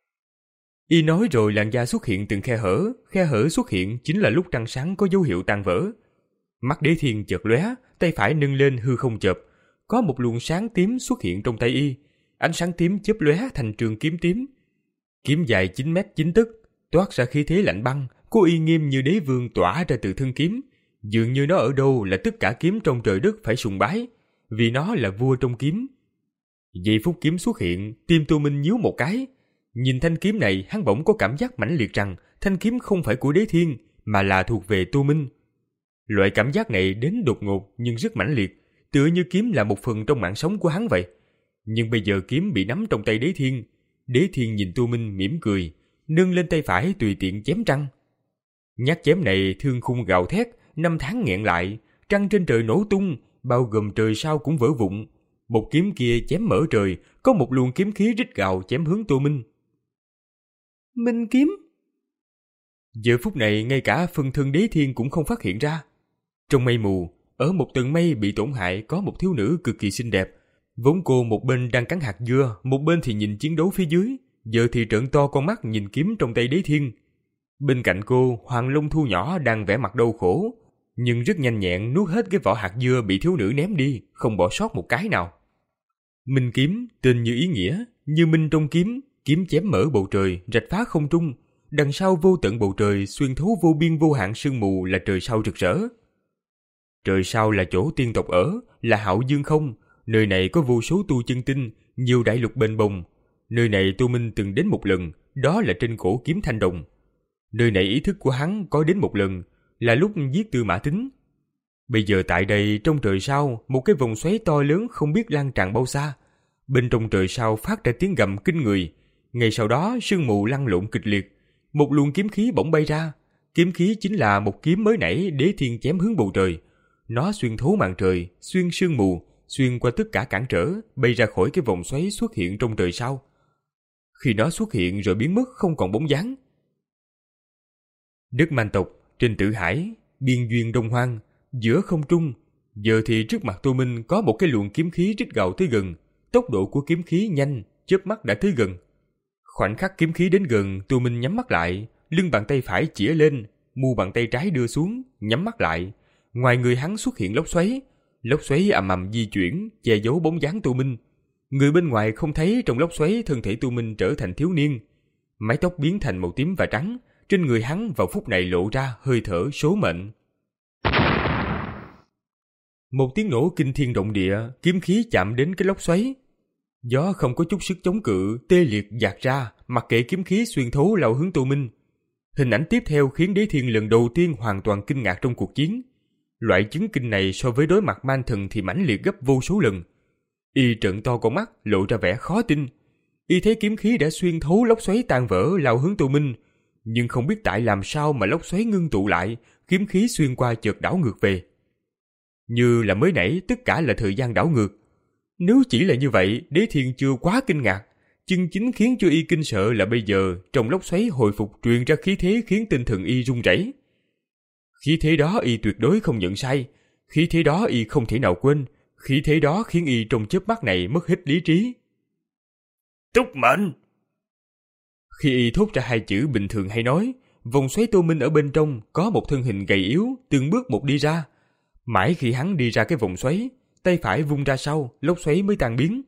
S2: Y nói rồi làn da xuất hiện từng khe hở, khe hở xuất hiện chính là lúc trăng sáng có dấu hiệu tan vỡ. Mắt Đế Thiên chợt lóe, tay phải nâng lên hư không chợp, có một luồng sáng tím xuất hiện trong tay y, ánh sáng tím chớp lóe thành trường kiếm tím. Kiếm dài chín mét chín tấc, toát ra khí thế lạnh băng, có uy nghiêm như đế vương tỏa ra từ thân kiếm, dường như nó ở đâu là tất cả kiếm trong trời đất phải sùng bái, vì nó là vua trong kiếm. Giây phút kiếm xuất hiện, tim Tô Minh nhíu một cái. Nhìn thanh kiếm này, hắn bỗng có cảm giác mãnh liệt rằng thanh kiếm không phải của Đế Thiên, mà là thuộc về Tô Minh. Loại cảm giác này đến đột ngột nhưng rất mãnh liệt, tựa như kiếm là một phần trong mạng sống của hắn vậy. Nhưng bây giờ kiếm bị nắm trong tay Đế Thiên. Đế Thiên nhìn Tô Minh mỉm cười, nâng lên tay phải tùy tiện chém trăng. Nhát chém này thương khung gào thét, năm tháng nghẹn lại, trăng trên trời nổ tung, bao gồm trời sao cũng vỡ vụn. Một kiếm kia chém mở trời, có một luồng kiếm khí rít gào chém hướng Tô Minh. Minh kiếm. Giờ phút này ngay cả phần thân Đế Thiên cũng không phát hiện ra. Trong mây mù, ở một tầng mây bị tổn hại có một thiếu nữ cực kỳ xinh đẹp. Vốn cô một bên đang cắn hạt dưa, một bên thì nhìn chiến đấu phía dưới, giờ thì trợn to con mắt nhìn kiếm trong tay Đế Thiên. Bên cạnh cô, Hoàng Long Thu nhỏ đang vẻ mặt đau khổ, nhưng rất nhanh nhẹn nuốt hết cái vỏ hạt dưa bị thiếu nữ ném đi, không bỏ sót một cái nào. Minh kiếm, tên như ý nghĩa, như minh trong kiếm, kiếm chém mở bầu trời, rạch phá không trung, đằng sau vô tận bầu trời xuyên thấu vô biên vô hạn sương mù là trời sao rực rỡ. Trời sao là chỗ tiên tộc ở, là hạo dương không, nơi này có vô số tu chân tinh, nhiều đại lục bền bồng. Nơi này Tô Minh từng đến một lần, đó là trên cổ kiếm thanh đồng. Nơi này ý thức của hắn có đến một lần, là lúc giết Tư Mã Tính. Bây giờ tại đây trong trời sao, một cái vòng xoáy to lớn không biết lan tràn bao xa. Bên trong trời sao phát ra tiếng gầm kinh người. Ngay sau đó sương mù lăn lộn kịch liệt. Một luồng kiếm khí bỗng bay ra. Kiếm khí chính là một kiếm mới nãy Đế Thiên chém hướng bầu trời. Nó xuyên thấu màn trời, xuyên sương mù, xuyên qua tất cả cản trở, bay ra khỏi cái vòng xoáy xuất hiện trong trời sao. Khi nó xuất hiện rồi biến mất không còn bóng dáng. Đất Man tộc, trên Tử Hải, biên duyên Đông Hoang, giữa không trung, giờ thì trước mặt Tô Minh có một cái luồng kiếm khí rít gào tới gần. Tốc độ của kiếm khí nhanh, chớp mắt đã tới gần. Khoảnh khắc kiếm khí đến gần, Tô Minh nhắm mắt lại, lưng bàn tay phải chĩa lên, mu bàn tay trái đưa xuống, nhắm mắt lại. Ngoài người hắn xuất hiện lốc xoáy, lốc xoáy ầm ầm di chuyển, che giấu bóng dáng Tô Minh. Người bên ngoài không thấy trong lốc xoáy thân thể Tô Minh trở thành thiếu niên. Mái tóc biến thành màu tím và trắng, trên người hắn vào phút này lộ ra hơi thở số mệnh. Một tiếng nổ kinh thiên động địa, kiếm khí chạm đến cái lốc xoáy. Gió không có chút sức chống cự, tê liệt dạt ra, mặc kệ kiếm khí xuyên thấu lao hướng Tô Minh. Hình ảnh tiếp theo khiến Đế Thiên lần đầu tiên hoàn toàn kinh ngạc trong cuộc chiến. Loại chứng kinh này so với đối mặt man thần thì mãnh liệt gấp vô số lần. Y trợn to con mắt, lộ ra vẻ khó tin. Y thấy kiếm khí đã xuyên thấu lốc xoáy tan vỡ lao hướng Tô Minh, nhưng không biết tại làm sao mà lốc xoáy ngưng tụ lại, kiếm khí xuyên qua chợt đảo ngược về. Như là mới nãy tất cả là thời gian đảo ngược. Nếu chỉ là như vậy, Đế Thiên chưa quá kinh ngạc. Chân chính khiến cho Y kinh sợ là bây giờ trong lốc xoáy hồi phục truyền ra khí thế khiến tinh thần Y run rẩy. Khí thế đó Y tuyệt đối không nhận sai, khí thế đó Y không thể nào quên, khí thế đó khiến Y trong chớp mắt này mất hết lý trí.
S3: Túc mệnh!
S2: Khi Y thốt ra hai chữ bình thường hay nói, vòng xoáy Tô Minh ở bên trong có một thân hình gầy yếu từng bước một đi ra. Mãi khi hắn đi ra cái vòng xoáy, tay phải vung ra sau, lốc xoáy mới tan biến.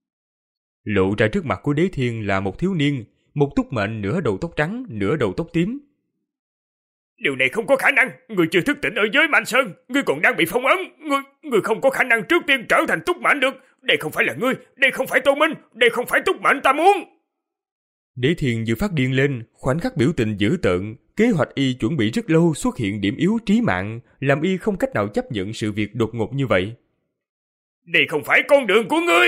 S2: Lộ ra trước mặt của Đế Thiên là một thiếu niên, một túc mệnh nửa đầu tóc trắng, nửa đầu tóc tím.
S3: Điều này không có khả năng, người chưa thức tỉnh ở giới Man Sơn, ngươi còn đang bị phong ấn, ngươi, ngươi không có khả năng trước tiên trở thành túc mệnh được. Đây không phải là ngươi, đây không phải Tô Minh, đây không phải túc mệnh ta muốn.
S2: Đế Thiên vừa phát điên lên, khoảnh khắc biểu tình dữ tợn, kế hoạch Y chuẩn bị rất lâu xuất hiện điểm yếu trí mạng, làm Y không cách nào chấp nhận sự việc đột ngột như vậy.
S3: Đây không phải con đường của ngươi!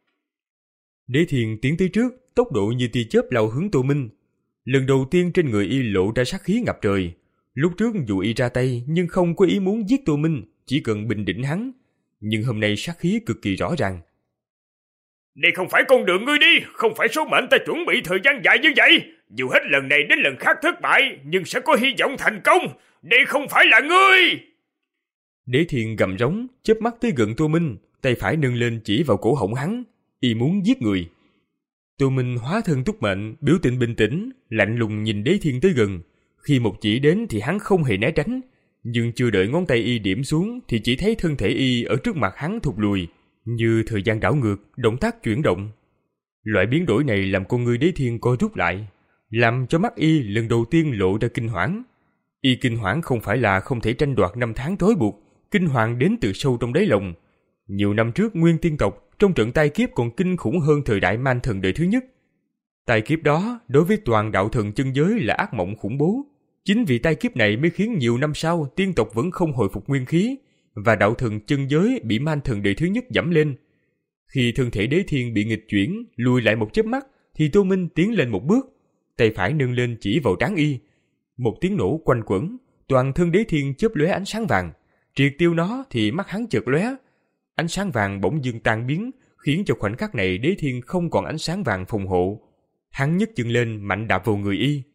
S2: Đế Thiên tiến tới trước, tốc độ như tia chớp lao hướng Tô Minh. Lần đầu tiên trên người Y lộ ra sát khí ngập trời. Lúc trước dù Y ra tay nhưng không có ý muốn giết Tô Minh, chỉ cần bình định hắn. Nhưng hôm nay sát khí cực kỳ rõ ràng.
S3: Đây không phải con đường ngươi đi, không phải số mệnh ta chuẩn bị thời gian dài như vậy. Dù hết lần này đến lần khác thất bại, nhưng sẽ có hy vọng thành công. Đây không phải là ngươi!
S2: Đế Thiên gầm rống, chớp mắt tới gần Tô Minh, tay phải nâng lên chỉ vào cổ họng hắn, Y muốn giết người. Tô Minh hóa thân túc mệnh, biểu tình bình tĩnh, lạnh lùng nhìn Đế Thiên tới gần. Khi một chỉ đến thì hắn không hề né tránh, nhưng chưa đợi ngón tay Y điểm xuống thì chỉ thấy thân thể Y ở trước mặt hắn thụt lùi, như thời gian đảo ngược, động tác chuyển động. Loại biến đổi này làm con người Đế Thiên co rút lại, làm cho mắt Y lần đầu tiên lộ ra kinh hoảng. Y kinh hoảng không phải là không thể tranh đoạt năm tháng trói buộc, kinh hoàng đến từ sâu trong đáy lòng. Nhiều năm trước Nguyên Tiên tộc trong trận tai kiếp còn kinh khủng hơn thời đại Man thần đời thứ nhất. Tai kiếp đó đối với toàn đạo thần chân giới là ác mộng khủng bố. Chính vì tai kiếp này mới khiến nhiều năm sau tiên tộc vẫn không hồi phục nguyên khí, và đạo thần chân giới bị Man thần đời thứ nhất dẫm lên. Khi thân thể Đế Thiên bị nghịch chuyển, lùi lại một chớp mắt, thì Tô Minh tiến lên một bước, tay phải nâng lên chỉ vào trán Y. Một tiếng nổ quanh quẩn, toàn thân Đế Thiên chớp lóe ánh sáng vàng. Triệt tiêu nó thì mắt hắn chợt lóe, ánh sáng vàng bỗng dưng tan biến, khiến cho khoảnh khắc này Đế Thiên không còn ánh sáng vàng phòng hộ. Hắn nhấc chân lên mạnh đạp vào người Y.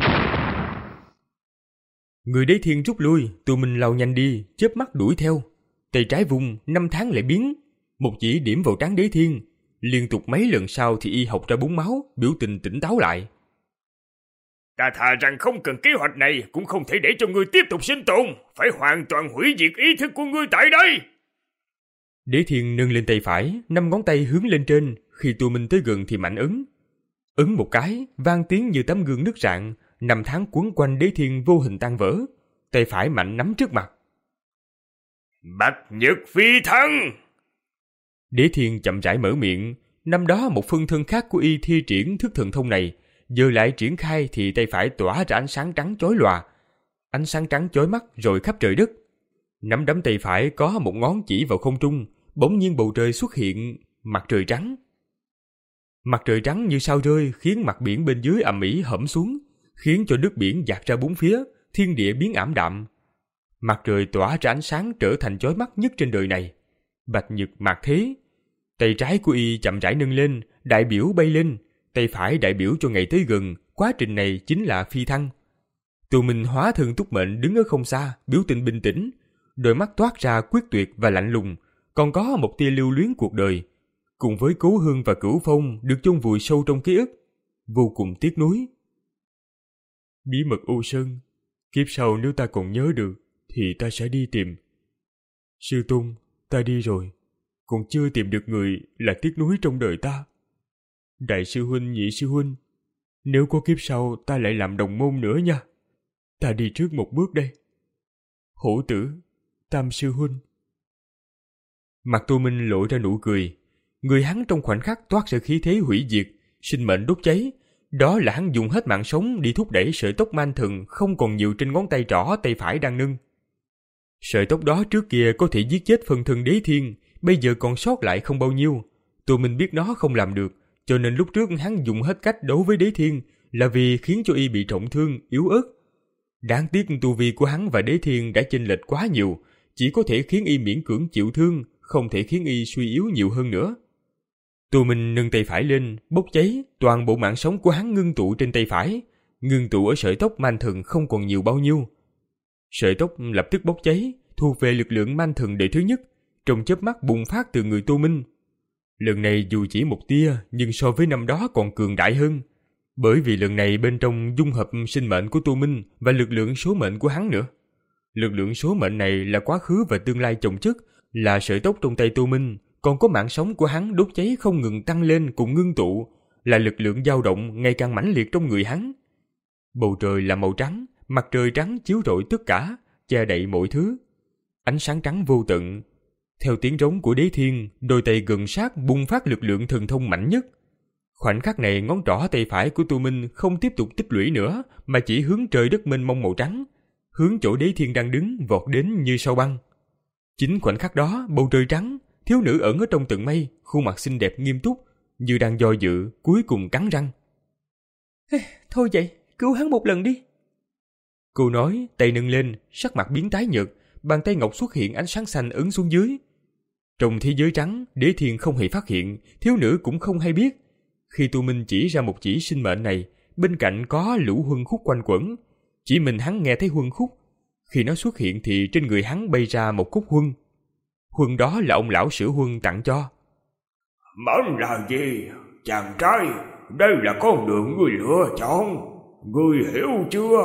S2: Người Đế Thiên rút lui, Tô Minh lao nhanh đi, chớp mắt đuổi theo. Tay trái vùng, năm tháng lại biến, một chỉ điểm vào trán Đế Thiên. Liên tục mấy lần sau thì Y học ra búng máu, biểu tình tỉnh táo lại.
S3: Ta thà rằng không cần kế hoạch này, cũng không thể để cho ngươi tiếp tục sinh tồn, phải hoàn toàn hủy diệt ý thức của ngươi tại đây.
S2: Đế Thiên nâng lên tay phải, năm ngón tay hướng lên trên, khi Tô Minh tới gần thì mạnh ấn. Ấn một cái, vang tiếng như tấm gương nứt rạn, năm tháng quấn quanh Đế Thiên vô hình tan vỡ. Tay phải mạnh nắm trước mặt.
S3: Bạch Nhật phi thăng!
S2: Đế Thiên chậm rãi mở miệng, năm đó một phân thân khác của Y thi triển thức thần thông này, giờ lại triển khai thì tay phải tỏa ra ánh sáng trắng chói lòa. Ánh sáng trắng chói mắt rồi khắp trời đất. Nắm đấm tay phải có một ngón chỉ vào không trung, bỗng nhiên bầu trời xuất hiện mặt trời trắng. Mặt trời trắng như sao rơi khiến mặt biển bên dưới ầm ĩ hẫm xuống, khiến cho nước biển dạt ra bốn phía, thiên địa biến ảm đạm. Mặt trời tỏa ra ánh sáng trở thành chói mắt nhất trên đời này. Bạch nhật mạc thế. Tay trái của y chậm rãi nâng lên, đại biểu bay lên, tay phải đại biểu cho ngày tới gần, quá trình này chính là phi thăng. Tô Minh hóa thân túc mệnh đứng ở không xa, biểu tình bình tĩnh, đôi mắt toát ra quyết tuyệt và lạnh lùng, còn có một tia lưu luyến cuộc đời, cùng với Cố Hương và Cửu Phong được chôn vùi sâu trong ký ức, vô cùng tiếc nuối. Bí mật U Sơn, kiếp sau nếu ta còn nhớ được thì ta sẽ đi tìm. Sư Tôn, ta đi rồi, còn chưa tìm được người là tiếc nuối trong đời ta. Đại sư huynh, nhị sư huynh, nếu có kiếp sau ta lại làm đồng môn nữa nha. Ta đi trước một bước đây. Hổ tử, tam sư huynh. Mặt Tô Minh lộ ra nụ cười. Người hắn trong khoảnh khắc toát ra khí thế hủy diệt, sinh mệnh đốt cháy. Đó là hắn dùng hết mạng sống đi thúc đẩy sợi tóc man thần không còn nhiều trên ngón tay trỏ tay phải đang nâng. Sợi tóc đó trước kia có thể giết chết phần thân Đế Thiên, bây giờ còn sót lại không bao nhiêu. Tô Minh biết nó không làm được, cho nên lúc trước hắn dùng hết cách đấu với Đế Thiên là vì khiến cho y bị trọng thương, yếu ớt. Đáng tiếc tu vi của hắn và Đế Thiên đã chênh lệch quá nhiều, chỉ có thể khiến y miễn cưỡng chịu thương, không thể khiến y suy yếu nhiều hơn nữa. Tô Minh nâng tay phải lên, bốc cháy, toàn bộ mạng sống của hắn ngưng tụ trên tay phải, ngưng tụ ở sợi tóc man thần không còn nhiều bao nhiêu. Sợi tóc lập tức bốc cháy, thuộc về lực lượng man thần đệ thứ nhất, trong chớp mắt bùng phát từ người Tô Minh. Lần này dù chỉ một tia, nhưng so với năm đó còn cường đại hơn, bởi vì lần này bên trong dung hợp sinh mệnh của Tô Minh và lực lượng số mệnh của hắn nữa. Lực lượng số mệnh này là quá khứ và tương lai chồng chất, là sợi tóc trong tay Tô Minh, còn có mạng sống của hắn đốt cháy không ngừng tăng lên cùng ngưng tụ, là lực lượng dao động ngày càng mãnh liệt trong người hắn. Bầu trời là màu trắng, mặt trời trắng chiếu rọi tất cả, che đậy mọi thứ. Ánh sáng trắng vô tận. Theo tiếng trống của Đế Thiên, đôi tay gần sát bùng phát lực lượng thần thông mạnh nhất. Khoảnh khắc này ngón trỏ tay phải của Tô Minh không tiếp tục tích lũy nữa, mà chỉ hướng trời đất mênh mông màu trắng, hướng chỗ Đế Thiên đang đứng vọt đến như sao băng. Chính khoảnh khắc đó, bầu trời trắng, thiếu nữ ẩn ở trong tầng mây, khuôn mặt xinh đẹp nghiêm túc, như đang do dự, cuối cùng cắn răng. Hey, thôi vậy, cứu hắn một lần đi. Cô nói, tay nâng lên, sắc mặt biến tái nhợt, bàn tay ngọc xuất hiện ánh sáng xanh ấn xuống dưới. Trong thế giới trắng, Đế Thiên không hề phát hiện, thiếu nữ cũng không hay biết. Khi Tô Minh chỉ ra một chỉ sinh mệnh này, bên cạnh có lũ huân khúc quanh quẩn. Chỉ mình hắn nghe thấy huân khúc. Khi nó xuất hiện thì trên người hắn bay ra một cúc huân. Huân đó là ông lão Sử Huân tặng cho.
S3: Món là gì? Chàng trai, đây là con đường ngươi lựa chọn. Ngươi hiểu chưa?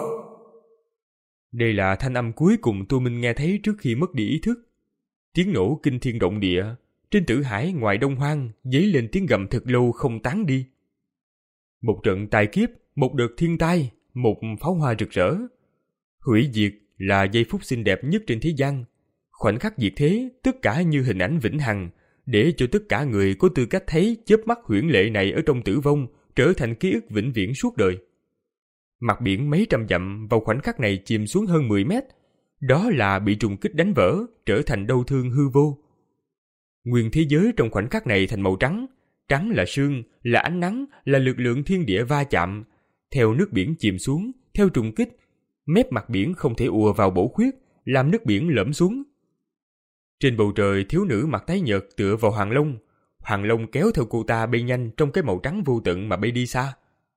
S2: Đây là thanh âm cuối cùng Tô Minh nghe thấy trước khi mất đi ý thức. Tiếng nổ kinh thiên động địa. Trên Tử Hải ngoài Đông Hoang dấy lên tiếng gầm thật lâu không tán đi. Một trận tai kiếp, một đợt thiên tai, một pháo hoa rực rỡ. Hủy diệt là giây phút xinh đẹp nhất trên thế gian. Khoảnh khắc diệt thế, tất cả như hình ảnh vĩnh hằng, để cho tất cả người có tư cách thấy chớp mắt huyễn lệ này ở trong tử vong trở thành ký ức vĩnh viễn suốt đời. Mặt biển mấy trăm dặm vào khoảnh khắc này chìm xuống hơn mười mét. Đó là bị trùng kích đánh vỡ, trở thành đau thương hư vô. Nguyên thế giới trong khoảnh khắc này thành màu trắng. Trắng là sương, là ánh nắng, là lực lượng thiên địa va chạm. Theo nước biển chìm xuống, theo trùng kích, mép mặt biển không thể ùa vào bổ khuyết, làm nước biển lõm xuống. Trên bầu trời, thiếu nữ mặt tái nhợt tựa vào Hoàng Long. Hoàng Long kéo theo cô ta bay nhanh trong cái màu trắng vô tận mà bay đi xa.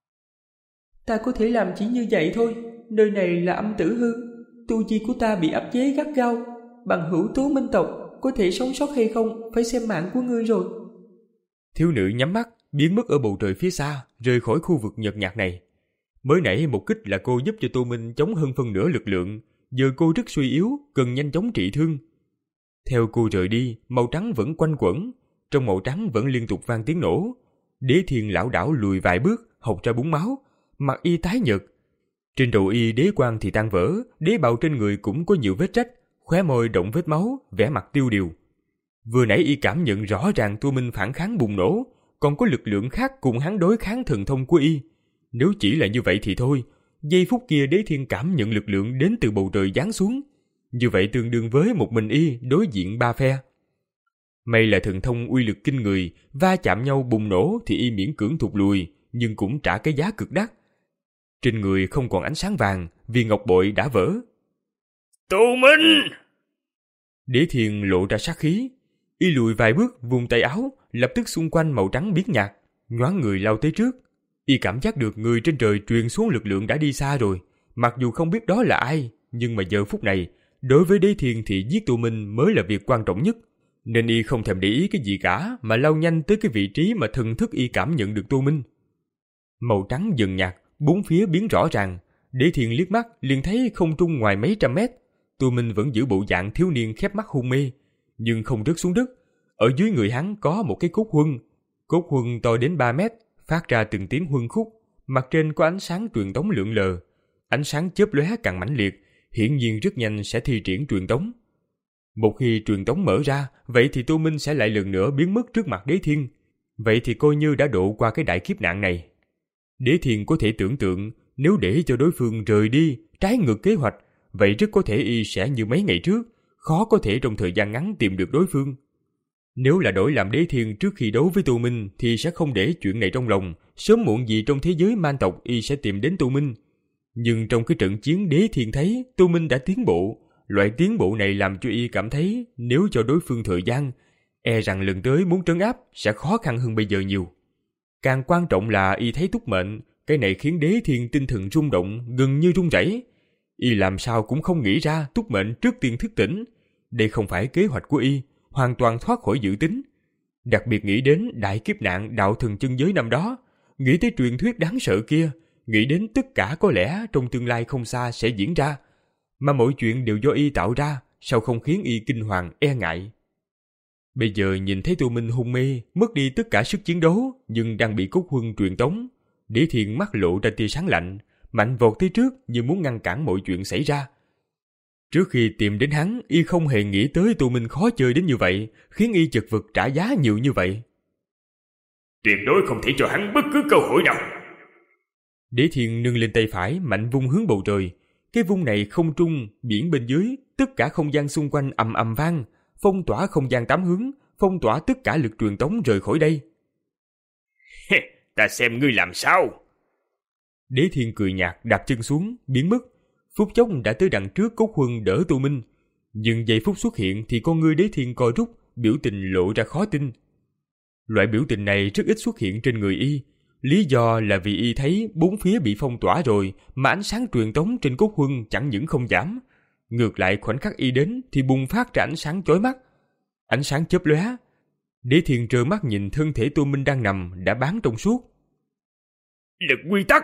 S4: Ta có thể làm chỉ như vậy thôi. Nơi này là âm tử hư. Tu vi của ta bị áp chế gắt gao. Bằng hữu Tố Minh tộc có thể sống sót hay không phải xem mạng của ngươi rồi.
S2: Thiếu nữ nhắm mắt, biến mất ở bầu trời phía xa, rời khỏi khu vực nhợt nhạt này. Mới nãy một kích là cô giúp cho Tô Minh chống hơn phân nửa lực lượng. Giờ cô rất suy yếu, cần nhanh chóng trị thương. Theo cô rời đi, màu trắng vẫn quanh quẩn. Trong màu trắng vẫn liên tục vang tiếng nổ. Đế Thiên lảo đảo lùi vài bước, hộc ra búng máu, mặt y tái nhợt. Trên đầu y đế quang thì tan vỡ, đế bào trên người cũng có nhiều vết rách, khóe môi động vết máu, vẻ mặt tiêu điều. Vừa nãy y cảm nhận rõ ràng Tô Minh phản kháng bùng nổ, còn có lực lượng khác cùng hắn đối kháng thần thông của y. Nếu chỉ là như vậy thì thôi, giây phút kia Đế Thiên cảm nhận lực lượng đến từ bầu trời giáng xuống. Như vậy tương đương với một mình y đối diện ba phe. May là thần thông uy lực kinh người, va chạm nhau bùng nổ thì y miễn cưỡng thụt lùi, nhưng cũng trả cái giá cực đắt. Trên người không còn ánh sáng vàng vì ngọc bội đã vỡ.
S3: Tô Minh!
S2: Đế Thiên lộ ra sát khí. Y lùi vài bước, vùng tay áo, lập tức xung quanh màu trắng biến nhạt, nhoáng người lao tới trước. Y cảm giác được người trên trời truyền xuống lực lượng đã đi xa rồi. Mặc dù không biết đó là ai, nhưng mà giờ phút này, đối với Đế Thiên thì giết Tô Minh mới là việc quan trọng nhất. Nên y không thèm để ý cái gì cả, mà lao nhanh tới cái vị trí mà thần thức y cảm nhận được Tô Minh. Màu trắng dần nhạt, bốn phía biến rõ ràng. Đế Thiên liếc mắt liền thấy không trung ngoài mấy trăm mét. Tô Minh vẫn giữ bộ dạng thiếu niên khép mắt hôn mê, nhưng không rớt xuống đất. Ở dưới người hắn có một cái cốt huân. Cốt huân to đến ba mét, phát ra từng tiếng huân khúc. Mặt trên có ánh sáng truyền tống lượn lờ. Ánh sáng chớp lóe càng mãnh liệt, hiển nhiên rất nhanh sẽ thi triển truyền tống. Một khi truyền tống mở ra, vậy thì Tô Minh sẽ lại lần nữa biến mất trước mặt Đế Thiên. Vậy thì coi như đã độ qua cái đại kiếp nạn này. Đế Thiên có thể tưởng tượng, nếu để cho đối phương rời đi, trái ngược kế hoạch, vậy rất có thể y sẽ như mấy ngày trước, khó có thể trong thời gian ngắn tìm được đối phương. Nếu là đổi làm Đế Thiên trước khi đấu với Tô Minh thì sẽ không để chuyện này trong lòng, sớm muộn gì trong thế giới man tộc y sẽ tìm đến Tô Minh. Nhưng trong cái trận chiến Đế Thiên thấy Tô Minh đã tiến bộ, loại tiến bộ này làm cho y cảm thấy nếu cho đối phương thời gian, e rằng lần tới muốn trấn áp sẽ khó khăn hơn bây giờ nhiều. Càng quan trọng là y thấy túc mệnh, cái này khiến Đế Thiên tinh thần rung động, gần như run rẩy. Y làm sao cũng không nghĩ ra túc mệnh trước tiên thức tỉnh. Đây không phải kế hoạch của y, hoàn toàn thoát khỏi dự tính. Đặc biệt nghĩ đến đại kiếp nạn đạo thần chân giới năm đó, nghĩ tới truyền thuyết đáng sợ kia, nghĩ đến tất cả có lẽ trong tương lai không xa sẽ diễn ra. Mà mọi chuyện đều do y tạo ra, sao không khiến y kinh hoàng e ngại. Bây giờ nhìn thấy Tô Minh hôn mê, mất đi tất cả sức chiến đấu, nhưng đang bị cốt huân truyền tống. Đế Thiên mắt lộ ra tia sáng lạnh, mạnh vọt tới trước như muốn ngăn cản mọi chuyện xảy ra. Trước khi tìm đến hắn, y không hề nghĩ tới Tô Minh khó chơi đến như vậy, khiến y chật vật trả giá nhiều như vậy.
S3: Tuyệt đối không thể cho hắn bất cứ cơ hội nào.
S2: Đế Thiên nâng lên tay phải, mạnh vung hướng bầu trời. Cái vung này không trung, biển bên dưới, tất cả không gian xung quanh ầm ầm vang, phong tỏa không gian tám hướng, phong tỏa tất cả lực truyền tống rời khỏi đây.
S3: Ta xem ngươi làm sao.
S2: Đế Thiên cười nhạt, đạp chân xuống, biến mất. Phút chốc đã tới đằng trước cốt huân đỡ Tô Minh. Nhưng giây phút xuất hiện thì con ngươi Đế Thiên co rút, biểu tình lộ ra khó tin. Loại biểu tình này rất ít xuất hiện trên người y. Lý do là vì y thấy bốn phía bị phong tỏa rồi, mà ánh sáng truyền tống trên cốt huân chẳng những không giảm. Ngược lại khoảnh khắc y đến thì bùng phát ra ánh sáng chói mắt. Ánh sáng chớp lóe. Đế Thiên trơ mắt nhìn thân thể Tô Minh đang nằm đã bán trong suốt.
S3: Lực quy tắc.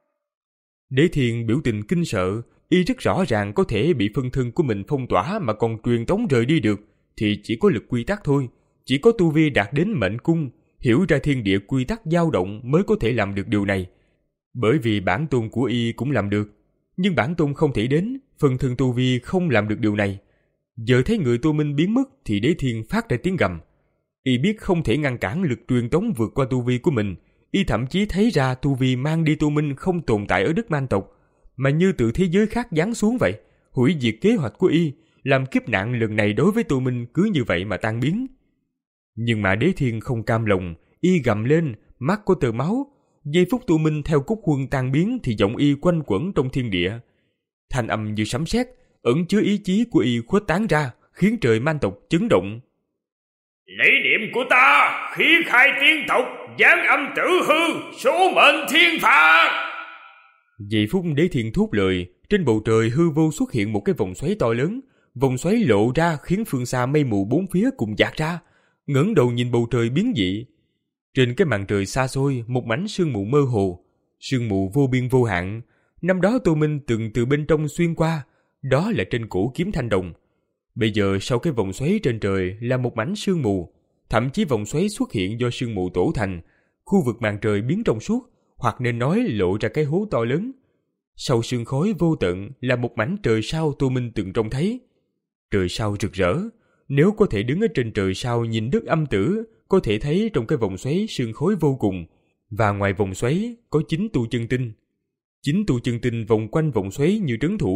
S2: Đế Thiên biểu tình kinh sợ, y rất rõ ràng có thể bị phân thân của mình phong tỏa mà còn truyền tống rời đi được, thì chỉ có lực quy tắc thôi. Chỉ có tu vi đạt đến mệnh cung, hiểu ra thiên địa quy tắc dao động mới có thể làm được điều này. Bởi vì bản tôn của y cũng làm được, nhưng bản tôn không thể đến, phân thân tu vi không làm được điều này. Giờ thấy người Tô Minh biến mất thì Đế Thiên phát ra tiếng gầm. Y biết không thể ngăn cản lực truyền tống vượt qua tu vi của mình. Y thậm chí thấy ra tu vi mang đi Tô Minh không tồn tại ở đất man tộc, mà như từ thế giới khác giáng xuống vậy, hủy diệt kế hoạch của y, làm kiếp nạn lần này đối với Tô Minh cứ như vậy mà tan biến. Nhưng mà Đế Thiên không cam lòng, y gầm lên, mắt có tơ máu. Giây phút Tô Minh theo cốt huân tan biến thì giọng y quanh quẩn trong thiên địa. Thanh âm như sấm sét, ẩn chứa ý chí của y khuếch tán ra, khiến trời man tộc chấn động.
S3: Lấy niệm của ta, khí khai tiên tộc, giáng âm tử hư, số mệnh thiên phạt.
S2: Giây phút Đế Thiên thốt lời, trên bầu trời hư vô xuất hiện một cái vòng xoáy to lớn. Vòng xoáy lộ ra khiến phương xa mây mù bốn phía cùng dạt ra. Ngẩng đầu nhìn bầu trời biến dị. Trên cái màn trời xa xôi, một mảnh sương mù mơ hồ, sương mù vô biên vô hạn. Năm đó Tô Minh từng từ bên trong xuyên qua, đó là trên cổ kiếm thanh đồng. Bây giờ sau cái vòng xoáy trên trời là một mảnh sương mù, thậm chí vòng xoáy xuất hiện do sương mù tổ thành, khu vực màn trời biến trong suốt, hoặc nên nói lộ ra cái hố to lớn. Sau sương khói vô tận là một mảnh trời sao Tô Minh từng trông thấy. Trời sao rực rỡ, nếu có thể đứng ở trên trời sao nhìn đất âm tử, có thể thấy trong cái vòng xoáy sương khói vô cùng, và ngoài vòng xoáy có chín tu chân tinh. Chín tu chân tinh vòng quanh vòng xoáy như trấn thủ,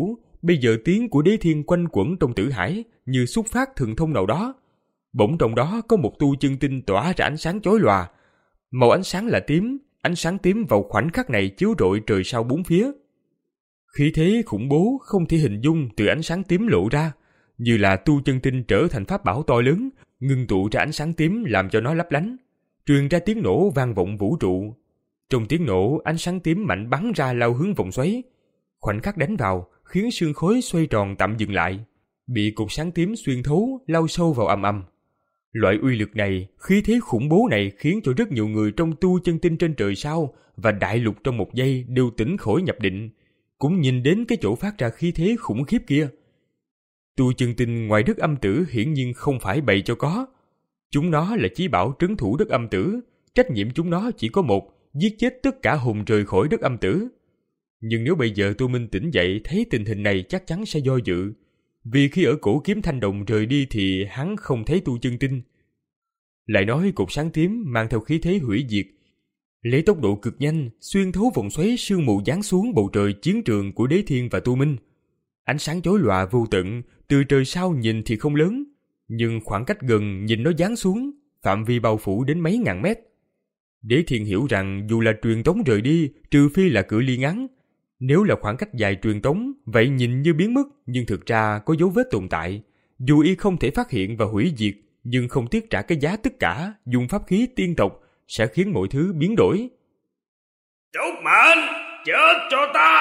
S2: Bây giờ tiếng của Đế Thiên quanh quẩn trong tử hải như xuất phát thần thông nào đó. Bỗng trong đó có một tu chân tinh tỏa ra ánh sáng chói lòa. Màu ánh sáng là tím, ánh sáng tím vào khoảnh khắc này chiếu rọi trời sao bốn phía. Khí thế khủng bố không thể hình dung từ ánh sáng tím lộ ra, như là tu chân tinh trở thành pháp bảo to lớn, ngưng tụ ra ánh sáng tím làm cho nó lấp lánh, truyền ra tiếng nổ vang vọng vũ trụ. Trong tiếng nổ, ánh sáng tím mạnh bắn ra lao hướng vòng xoáy. Khoảnh khắc đánh vào, khiến sương khói xoay tròn tạm dừng lại, bị cột sáng tím xuyên thấu lao sâu vào ầm ầm. Loại uy lực này, khí thế khủng bố này khiến cho rất nhiều người trong tu chân tinh trên trời sao và đại lục trong một giây đều tỉnh khỏi nhập định, cũng nhìn đến cái chỗ phát ra khí thế khủng khiếp kia. Tu chân tinh ngoài đất âm tử hiển nhiên không phải bày cho có. Chúng nó là chí bảo trấn thủ đất âm tử, trách nhiệm chúng nó chỉ có một, giết chết tất cả hồn rời khỏi đất âm tử. Nhưng nếu bây giờ Tô Minh tỉnh dậy thấy tình hình này chắc chắn sẽ do dự, vì khi ở cổ kiếm thanh đồng rời đi thì hắn không thấy tu chân tinh. Lại nói cột sáng tím mang theo khí thế hủy diệt, lấy tốc độ cực nhanh xuyên thấu vòng xoáy sương mù giáng xuống bầu trời chiến trường của Đế Thiên và Tô Minh. Ánh sáng chói lòa vô tận, từ trời sao nhìn thì không lớn, nhưng khoảng cách gần nhìn nó giáng xuống, phạm vi bao phủ đến mấy ngàn mét. Đế Thiên hiểu rằng dù là truyền tống rời đi, trừ phi là cự ly ngắn. Nếu là khoảng cách dài truyền tống, vậy nhìn như biến mất, nhưng thực ra có dấu vết tồn tại. Dù y không thể phát hiện và hủy diệt, nhưng không tiếc trả cái giá tất cả, dùng pháp khí tiên tộc, sẽ khiến mọi thứ biến đổi.
S3: Trúc Mệnh, chết cho ta!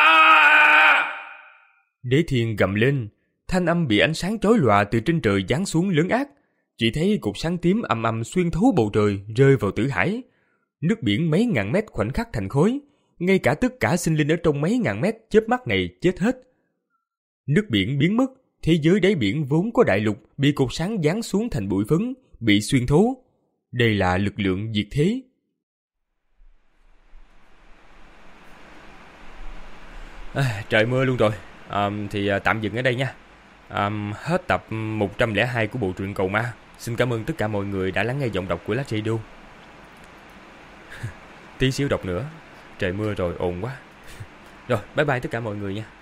S2: Đế Thiên gầm lên, thanh âm bị ánh sáng chói lòa từ trên trời giáng xuống lớn ác. Chỉ thấy cột sáng tím ầm ầm xuyên thấu bầu trời, rơi vào tử hải. Nước biển mấy ngàn mét khoảnh khắc thành khối, ngay cả tất cả sinh linh ở trong mấy ngàn mét chớp mắt này chết hết. Nước biển biến mất, thế giới đáy biển vốn có đại lục bị cột sáng giáng xuống thành bụi phấn, bị xuyên thấu. Đây là lực lượng diệt thế. À, trời mưa luôn rồi, à, thì tạm dừng ở đây nha. À, hết tập một trăm lẻ hai của bộ truyện Cầu Ma. Xin cảm ơn tất cả mọi người đã lắng nghe giọng đọc của Lát Radio. Tí xíu đọc nữa, trời mưa rồi ồn quá. Rồi, bye bye tất cả mọi người nha.